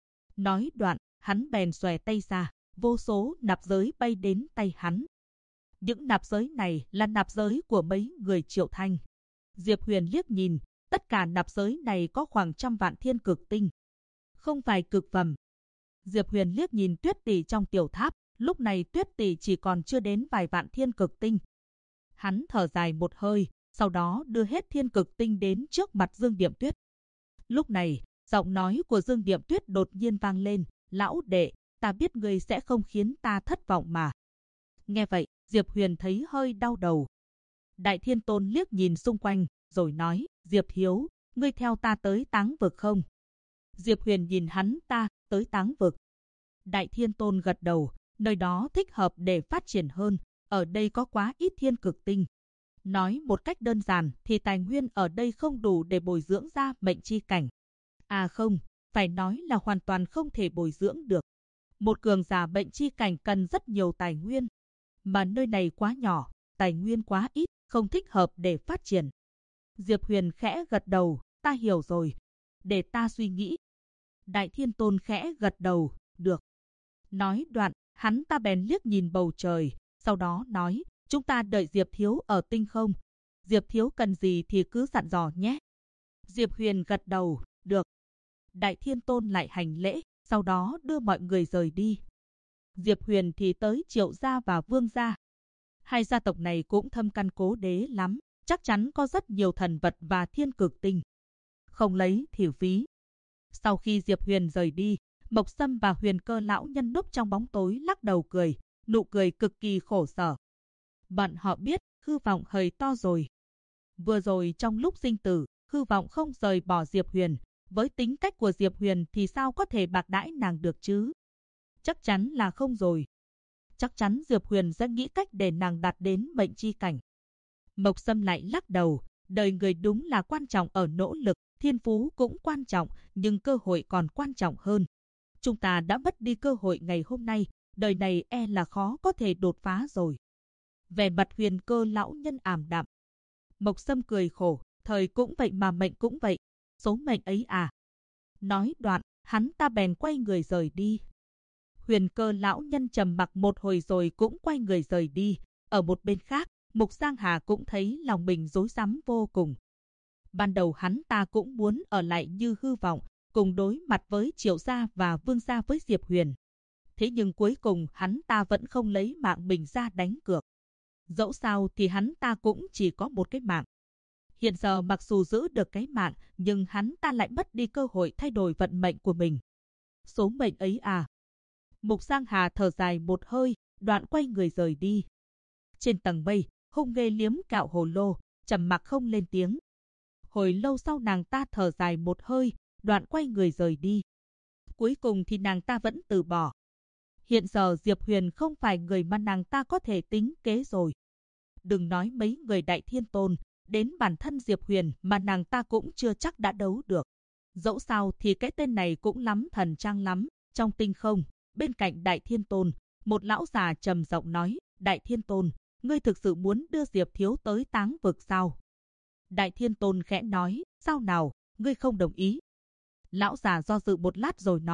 Nói đoạn, hắn bèn xòe tay ra, vô số nạp giới bay đến tay hắn. Những nạp giới này là nạp giới của mấy người Triệu Thanh. Diệp Huyền liếc nhìn, tất cả nạp giới này có khoảng 100 vạn thiên cực tinh. Không phải cực phẩm. Diệp Huyền liếc nhìn Tuyết Tỷ trong tiểu tháp, lúc này Tuyết Tỷ chỉ còn chưa đến vài vạn thiên cực tinh. Hắn thở dài một hơi, sau đó đưa hết thiên cực tinh đến trước mặt Dương Điềm Tuyết. Lúc này, giọng nói của Dương Điềm Tuyết đột nhiên vang lên, lão đệ, ta biết ngươi sẽ không khiến ta thất vọng mà. Nghe vậy, Diệp Huyền thấy hơi đau đầu. Đại Thiên Tôn liếc nhìn xung quanh, rồi nói, Diệp thiếu, ngươi theo ta tới Táng vực không? Diệp Huyền nhìn hắn, ta, tới Táng vực. Đại Thiên Tôn gật đầu, nơi đó thích hợp để phát triển hơn, ở đây có quá ít thiên cực tinh. Nói một cách đơn giản thì tài nguyên ở đây không đủ để bồi dưỡng ra mệnh chi cảnh. À không, phải nói là hoàn toàn không thể bồi dưỡng được. Một cường giả mệnh chi cảnh cần rất nhiều tài nguyên, mà nơi này quá nhỏ, tài nguyên quá ít, không thích hợp để phát triển. Diệp Huyền khẽ gật đầu, ta hiểu rồi, để ta suy nghĩ. Đại Thiên Tôn khẽ gật đầu, được. Nói đoạn, hắn ta bèn liếc nhìn bầu trời, sau đó nói, chúng ta đợi Diệp thiếu ở tinh không. Diệp thiếu cần gì thì cứ dặn dò nhé. Diệp Huyền gật đầu, được. Đại Thiên Tôn lại hành lễ, sau đó đưa mọi người rời đi. Diệp Huyền thì tới Triệu gia và Vương gia. Hai gia tộc này cũng thâm căn cố đế lắm, chắc chắn có rất nhiều thần vật và thiên cực tinh. Không lấy thì phí. Sau khi Diệp Huyền rời đi, Mộc Sâm và Huyền Cơ lão nhân núp trong bóng tối lắc đầu cười, nụ cười cực kỳ khổ sở. Bọn họ biết, Hư Vọng hơi to rồi. Vừa rồi trong lúc sinh tử, Hư Vọng không rời bỏ Diệp Huyền. Với tính cách của Diệp Huyền thì sao có thể bạc đãi nàng được chứ? Chắc chắn là không rồi. Chắc chắn Diệp Huyền sẽ nghĩ cách để nàng đạt đến mệnh chi cảnh. Mộc Sâm lại lắc đầu, đời người đúng là quan trọng ở nỗ lực, thiên phú cũng quan trọng, nhưng cơ hội còn quan trọng hơn. Chúng ta đã mất đi cơ hội ngày hôm nay, đời này e là khó có thể đột phá rồi. Vẻ mặt Huyền Cơ lão nhân ảm đạm. Mộc Sâm cười khổ, thời cũng vậy mà mệnh cũng vậy, số mệnh ấy à. Nói đoạn, hắn ta bèn quay người rời đi. Huyền Cơ lão nhân trầm mặc một hồi rồi cũng quay người rời đi. Ở một bên khác, Mục Giang Hà cũng thấy lòng mình rối rắm vô cùng. Ban đầu hắn ta cũng muốn ở lại như Hư Vọng, cùng đối mặt với Triệu gia và Vương gia với Diệp Huyền. Thế nhưng cuối cùng hắn ta vẫn không lấy mạng mình ra đánh cược. Dẫu sao thì hắn ta cũng chỉ có một cái mạng. Hiện giờ mặc dù giữ được cái mạng, nhưng hắn ta lại mất đi cơ hội thay đổi vận mệnh của mình. Số mệnh ấy à. Mục Giang Hà thở dài một hơi, đoạn quay người rời đi. Trên tầng mây, Hung Nghê liếm kẹo hồ lô, trầm mặc không lên tiếng. Hồi lâu sau nàng ta thở dài một hơi, đoạn quay người rời đi. Cuối cùng thì nàng ta vẫn từ bỏ. Hiện giờ Diệp Huyền không phải người mà nàng ta có thể tính kế rồi. Đừng nói mấy người Đại Thiên Tôn, đến bản thân Diệp Huyền mà nàng ta cũng chưa chắc đã đấu được. Dẫu sao thì cái tên này cũng lắm thần trang lắm. Trong tinh không, bên cạnh Đại Thiên Tôn, một lão già trầm giọng nói, Đại Thiên Tôn, ngươi thực sự muốn đưa Diệp thiếu tới Táng vực sao? Đại Thiên Tôn khẽ nói, sao nào, ngươi không đồng ý? Lão già do dự một lát rồi nói,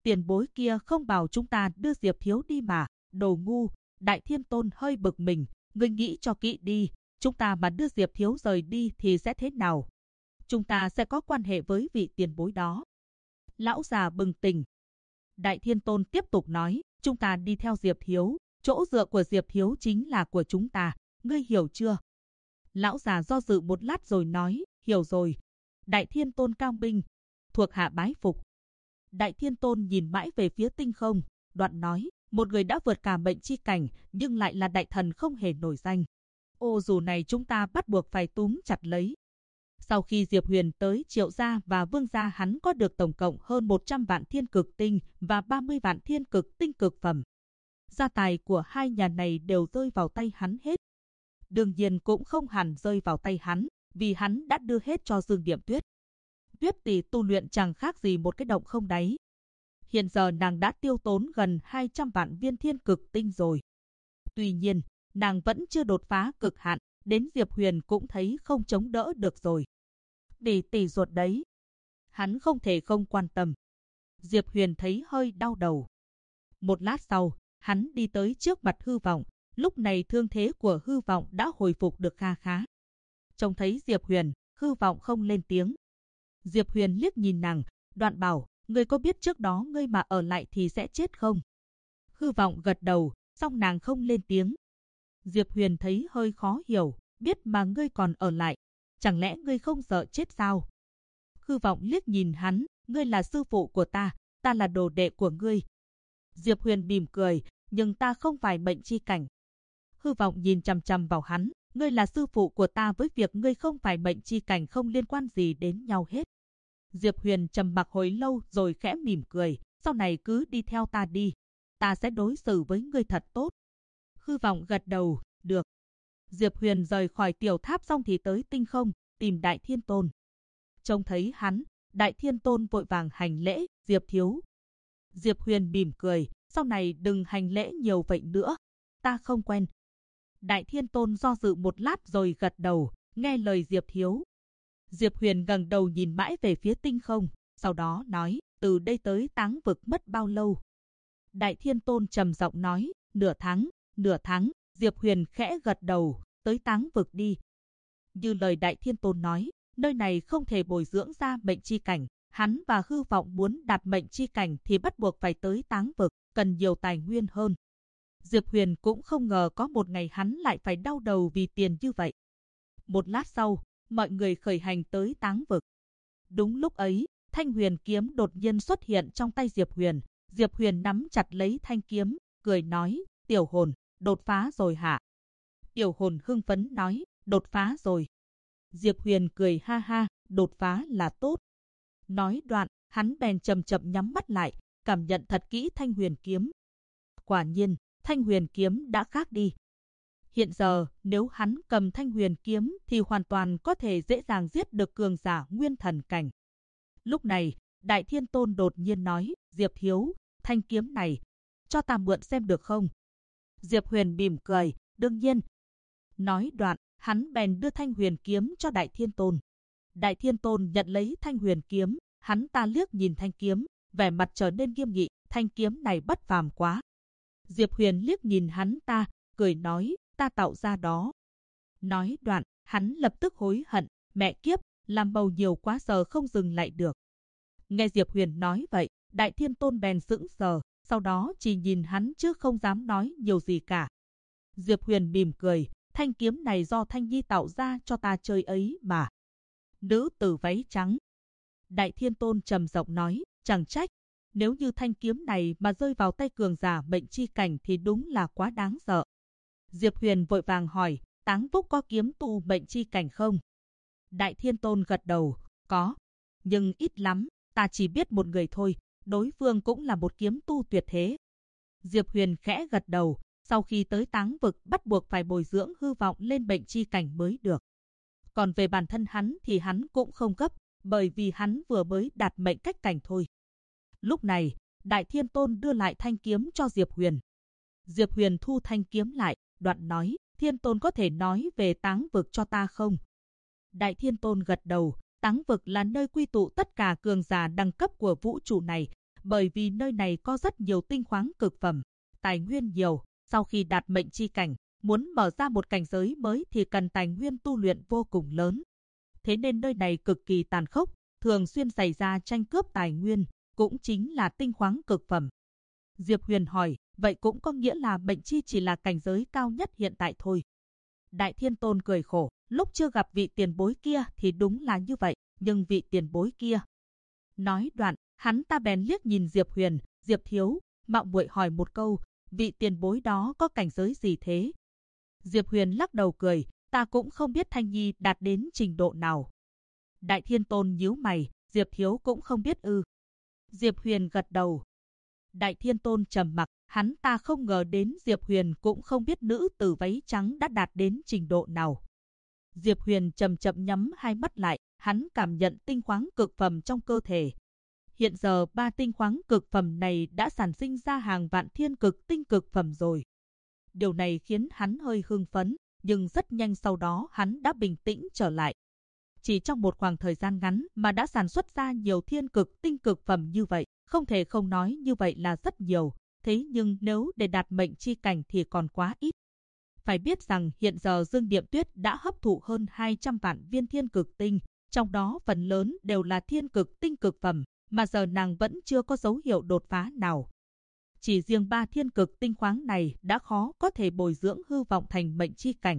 tiền bối kia không bảo chúng ta đưa Diệp Thiếu đi mà, đồ ngu. Đại Thiên Tôn hơi bực mình, ngươi nghĩ cho kỹ đi, chúng ta mà đưa Diệp Thiếu rời đi thì sẽ thế nào? Chúng ta sẽ có quan hệ với vị tiền bối đó. Lão già bừng tỉnh. Đại Thiên Tôn tiếp tục nói, chúng ta đi theo Diệp Thiếu, chỗ dựa của Diệp Thiếu chính là của chúng ta, ngươi hiểu chưa? Lão già do dự một lát rồi nói, hiểu rồi. Đại Thiên Tôn cao binh, thuộc hạ bái phục. Đại Thiên Tôn nhìn mãi về phía tinh không, đoạn nói, một người đã vượt cả mệnh chi cảnh, nhưng lại là đại thần không hề nổi danh. Ô dù này chúng ta bắt buộc phải túm chặt lấy. Sau khi Diệp Huyền tới Triệu gia và Vương gia, hắn có được tổng cộng hơn 100 vạn thiên cực tinh và 30 vạn thiên cực tinh cực phẩm. Gia tài của hai nhà này đều rơi vào tay hắn hết. Đương nhiên cũng không hẳn rơi vào tay hắn, vì hắn đã đưa hết cho Dương Điềm Tuyết. Tuyết tỷ tu luyện chẳng khác gì một cái động không đáy. Hiện giờ nàng đã tiêu tốn gần 200 vạn viên thiên cực tinh rồi. Tuy nhiên, nàng vẫn chưa đột phá cực hạn, đến Diệp Huyền cũng thấy không chống đỡ được rồi. Tỷ ruột đấy. Hắn không thể không quan tâm. Diệp Huyền thấy hơi đau đầu. Một lát sau, hắn đi tới trước mặt Hư Vọng. Lúc này thương thế của Hư Vọng đã hồi phục được kha khá. Trông thấy Diệp Huyền, Hư Vọng không lên tiếng. Diệp Huyền liếc nhìn nàng, đoạn bảo, ngươi có biết trước đó ngươi mà ở lại thì sẽ chết không? Hư Vọng gật đầu, song nàng không lên tiếng. Diệp Huyền thấy hơi khó hiểu, biết mà ngươi còn ở lại, chẳng lẽ ngươi không sợ chết sao? Hư Vọng liếc nhìn hắn, ngươi là sư phụ của ta là đồ đệ của ngươi. Diệp Huyền mỉm cười, nhưng ta không phải mệnh chi cảnh. Hư Vọng nhìn chằm chằm vào hắn, ngươi là sư phụ của ta với việc ngươi không phải mệnh chi cảnh không liên quan gì đến nhau hết. Diệp Huyền trầm mặc hồi lâu rồi khẽ mỉm cười, sau này cứ đi theo ta đi, ta sẽ đối xử với ngươi thật tốt. Hư Vọng gật đầu, được. Diệp Huyền rời khỏi tiểu tháp xong thì tới tinh không, tìm Đại Thiên Tôn. Trông thấy hắn, Đại Thiên Tôn vội vàng hành lễ, Diệp Thiếu. Diệp Huyền mỉm cười, sau này đừng hành lễ nhiều vậy nữa, ta không quen. Đại Thiên Tôn do dự một lát rồi gật đầu, nghe lời Diệp Thiếu. Diệp Huyền ngẩng đầu nhìn mãi về phía tinh không, sau đó nói, từ đây tới Táng Vực mất bao lâu? Đại Thiên Tôn trầm giọng nói, nửa tháng. Diệp Huyền khẽ gật đầu, tới Táng Vực đi. Như lời Đại Thiên Tôn nói, nơi này không thể bồi dưỡng ra mệnh chi cảnh. Hắn và Hư Vọng muốn đạt mệnh chi cảnh thì bắt buộc phải tới Táng Vực, cần nhiều tài nguyên hơn. Diệp Huyền cũng không ngờ có một ngày hắn lại phải đau đầu vì tiền như vậy. Một lát sau, mọi người khởi hành tới Táng Vực. Đúng lúc ấy, Thanh Huyền kiếm đột nhiên xuất hiện trong tay Diệp Huyền. Diệp Huyền nắm chặt lấy thanh kiếm, cười nói, Tiểu Hồn, đột phá rồi hả? Tiểu Hồn hưng phấn nói, đột phá rồi. Diệp Huyền cười ha ha, đột phá là tốt. Nói đoạn, hắn bèn chậm chậm nhắm mắt lại, cảm nhận thật kỹ Thanh Huyền kiếm. Quả nhiên, Thanh Huyền kiếm đã khác đi. Hiện giờ, nếu hắn cầm Thanh Huyền kiếm thì hoàn toàn có thể dễ dàng giết được cường giả nguyên thần cảnh. Lúc này, Đại Thiên Tôn đột nhiên nói, Diệp Thiếu, thanh kiếm này, cho ta mượn xem được không? Diệp Huyền mỉm cười, đương nhiên. Nói đoạn, hắn bèn đưa Thanh Huyền kiếm cho Đại Thiên Tôn. Đại Thiên Tôn nhận lấy Thanh Huyền kiếm, hắn ta liếc nhìn thanh kiếm, vẻ mặt trở nên nghiêm nghị, thanh kiếm này bất phàm quá. Diệp Huyền liếc nhìn hắn ta, cười nói, ta tạo ra đó. Nói đoạn, hắn lập tức hối hận, mẹ kiếp, làm bầu nhiều quá giờ không dừng lại được. Nghe Diệp Huyền nói vậy, Đại Thiên Tôn bèn sững sờ, sau đó chỉ nhìn hắn chứ không dám nói nhiều gì cả. Diệp Huyền mỉm cười, thanh kiếm này do Thanh Nhi tạo ra cho ta chơi ấy mà. Nữ tử váy trắng. Đại Thiên Tôn trầm giọng nói, chẳng trách, nếu như thanh kiếm này mà rơi vào tay cường giả mệnh chi cảnh thì đúng là quá đáng sợ. Diệp Huyền vội vàng hỏi, Táng Vực có kiếm tu mệnh chi cảnh không? Đại Thiên Tôn gật đầu, có, nhưng ít lắm, ta chỉ biết một người thôi, đối phương cũng là một kiếm tu tuyệt thế. Diệp Huyền khẽ gật đầu, sau khi tới Táng Vực bắt buộc phải bồi dưỡng Hư Vọng lên mệnh chi cảnh mới được. Còn về bản thân hắn thì hắn cũng không gấp, bởi vì hắn vừa mới đạt mệnh cách cảnh thôi. Lúc này, Đại Thiên Tôn đưa lại thanh kiếm cho Diệp Huyền. Diệp Huyền thu thanh kiếm lại, đoạn nói, Thiên Tôn có thể nói về Táng Vực cho ta không? Đại Thiên Tôn gật đầu, Táng Vực là nơi quy tụ tất cả cường giả đẳng cấp của vũ trụ này, bởi vì nơi này có rất nhiều tinh khoáng cực phẩm, tài nguyên nhiều. Sau khi đạt mệnh chi cảnh, muốn mở ra một cảnh giới mới thì cần tài nguyên tu luyện vô cùng lớn. Thế nên nơi này cực kỳ tàn khốc, thường xuyên xảy ra tranh cướp tài nguyên, cũng chính là tinh khoáng cực phẩm. Diệp Huyền hỏi, vậy cũng có nghĩa là mệnh chi chỉ là cảnh giới cao nhất hiện tại thôi. Đại Thiên Tôn cười khổ, lúc chưa gặp vị tiền bối kia thì đúng là như vậy, nhưng vị tiền bối kia. Nói đoạn, hắn ta bèn liếc nhìn Diệp Huyền, Diệp thiếu, mạo muội hỏi một câu, vị tiền bối đó có cảnh giới gì thế? Diệp Huyền lắc đầu cười, ta cũng không biết Thanh Nhi đạt đến trình độ nào. Đại Thiên Tôn nhíu mày, Diệp thiếu cũng không biết ư. Diệp Huyền gật đầu. Đại Thiên Tôn trầm mặc, hắn ta không ngờ đến Diệp Huyền cũng không biết nữ tử váy trắng đã đạt đến trình độ nào. Diệp Huyền chậm chậm nhắm hai mắt lại, hắn cảm nhận tinh khoáng cực phẩm trong cơ thể. Hiện giờ 3 tinh khoáng cực phẩm này đã sản sinh ra hàng vạn thiên cực tinh cực phẩm rồi. Điều này khiến hắn hơi hưng phấn, nhưng rất nhanh sau đó hắn đã bình tĩnh trở lại. Chỉ trong một khoảng thời gian ngắn mà đã sản xuất ra nhiều thiên cực tinh cực phẩm như vậy, không thể không nói như vậy là rất nhiều, thế nhưng nếu để đạt mệnh chi cảnh thì còn quá ít. Phải biết rằng hiện giờ Dương Điệm Tuyết đã hấp thụ hơn 200 vạn viên thiên cực tinh, trong đó phần lớn đều là thiên cực tinh cực phẩm, mà giờ nàng vẫn chưa có dấu hiệu đột phá nào. Chỉ riêng 3 thiên cực tinh khoáng này đã khó có thể bồi dưỡng hư vọng thành mệnh chi cảnh.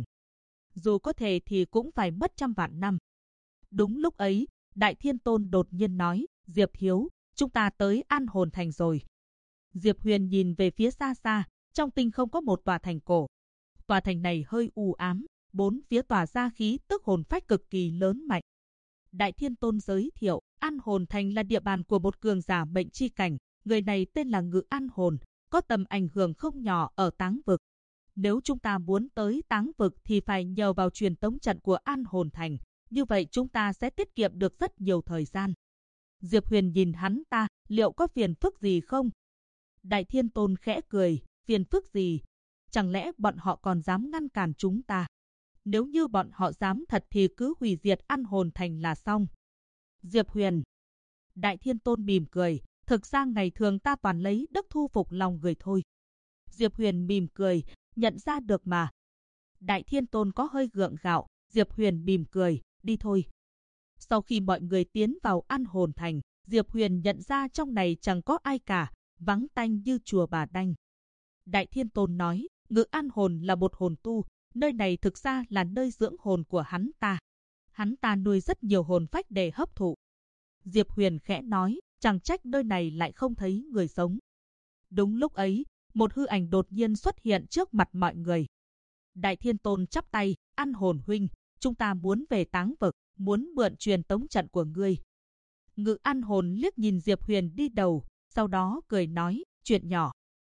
Dù có thể thì cũng phải mất trăm vạn năm. Đúng lúc ấy, Đại Thiên Tôn đột nhiên nói, Diệp thiếu, chúng ta tới An Hồn Thành rồi. Diệp Huyền nhìn về phía xa xa, trong tinh không có một tòa thành cổ. Tòa thành này hơi u ám, bốn phía tỏa ra khí tức hồn phách cực kỳ lớn mạnh. Đại Thiên Tôn giới thiệu, An Hồn Thành là địa bàn của một cường giả mệnh chi cảnh, người này tên là Ngự An Hồn, có tầm ảnh hưởng không nhỏ ở Táng Vực. Nếu chúng ta muốn tới Táng Vực thì phải nhờ vào truyền tống trận của An Hồn Thành, như vậy chúng ta sẽ tiết kiệm được rất nhiều thời gian. Diệp Huyền nhìn hắn ta, liệu có phiền phức gì không? Đại Thiên Tôn khẽ cười, phiền phức gì? Chẳng lẽ bọn họ còn dám ngăn cản chúng ta? Nếu như bọn họ dám thật thì cứ hủy diệt An Hồn Thành là xong. Diệp Huyền. Đại Thiên Tôn mỉm cười, thực ra ngày thường ta toàn lấy đức thu phục lòng người thôi. Diệp Huyền mỉm cười, nhận ra được mà. Đại Thiên Tôn có hơi gượng gạo, Diệp Huyền mỉm cười, đi thôi. Sau khi mọi người tiến vào An Hồn Thành, Diệp Huyền nhận ra trong này chẳng có ai cả, vắng tanh như chùa Bà Đanh. Đại Thiên Tôn nói, Ngự An Hồn là một hồn tu, nơi này thực ra là nơi dưỡng hồn của hắn ta. Hắn ta nuôi rất nhiều hồn phách để hấp thụ. Diệp Huyền khẽ nói, chẳng trách nơi này lại không thấy người sống. Đúng lúc ấy, một hư ảnh đột nhiên xuất hiện trước mặt mọi người. Đại Thiên Tôn chắp tay, An Hồn huynh, chúng ta muốn về Táng Vực, muốn mượn truyền tống trận của ngươi. Ngự An Hồn liếc nhìn Diệp Huyền đi đầu, sau đó cười nói, chuyện nhỏ.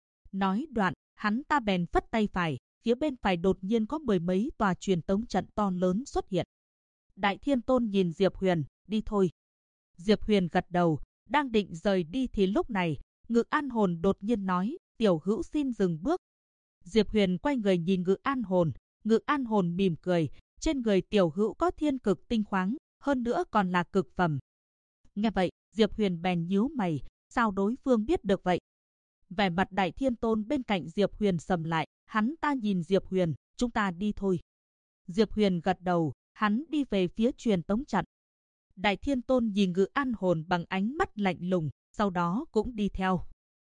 Nói đoạn, hắn ta bèn phất tay phải, phía bên phải đột nhiên có mười mấy tòa truyền tống trận to lớn xuất hiện. Đại Thiên Tôn nhìn Diệp Huyền, đi thôi. Diệp Huyền gật đầu, đang định rời đi thì lúc này, Ngự An Hồn đột nhiên nói, tiểu hữu xin dừng bước. Diệp Huyền quay người nhìn Ngự An Hồn mỉm cười, trên người tiểu hữu có thiên cực tinh khoáng, hơn nữa còn là cực phẩm. Nghe vậy, Diệp Huyền bèn nhíu mày, sao đối phương biết được vậy? Vẻ mặt Đại Thiên Tôn bên cạnh Diệp Huyền sầm lại, hắn ta nhìn Diệp Huyền, chúng ta đi thôi. Diệp Huyền gật đầu, hắn đi về phía truyền tống trận. Đại Thiên Tôn nhìn Ngự An Hồn bằng ánh mắt lạnh lùng, sau đó cũng đi theo.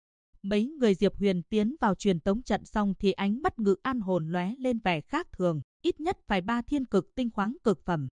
Mấy người Diệp Huyền tiến vào truyền tống trận xong thì ánh mắt Ngự An Hồn lóe lên vẻ khác thường, ít nhất phải 3 thiên cực tinh khoáng cực phẩm.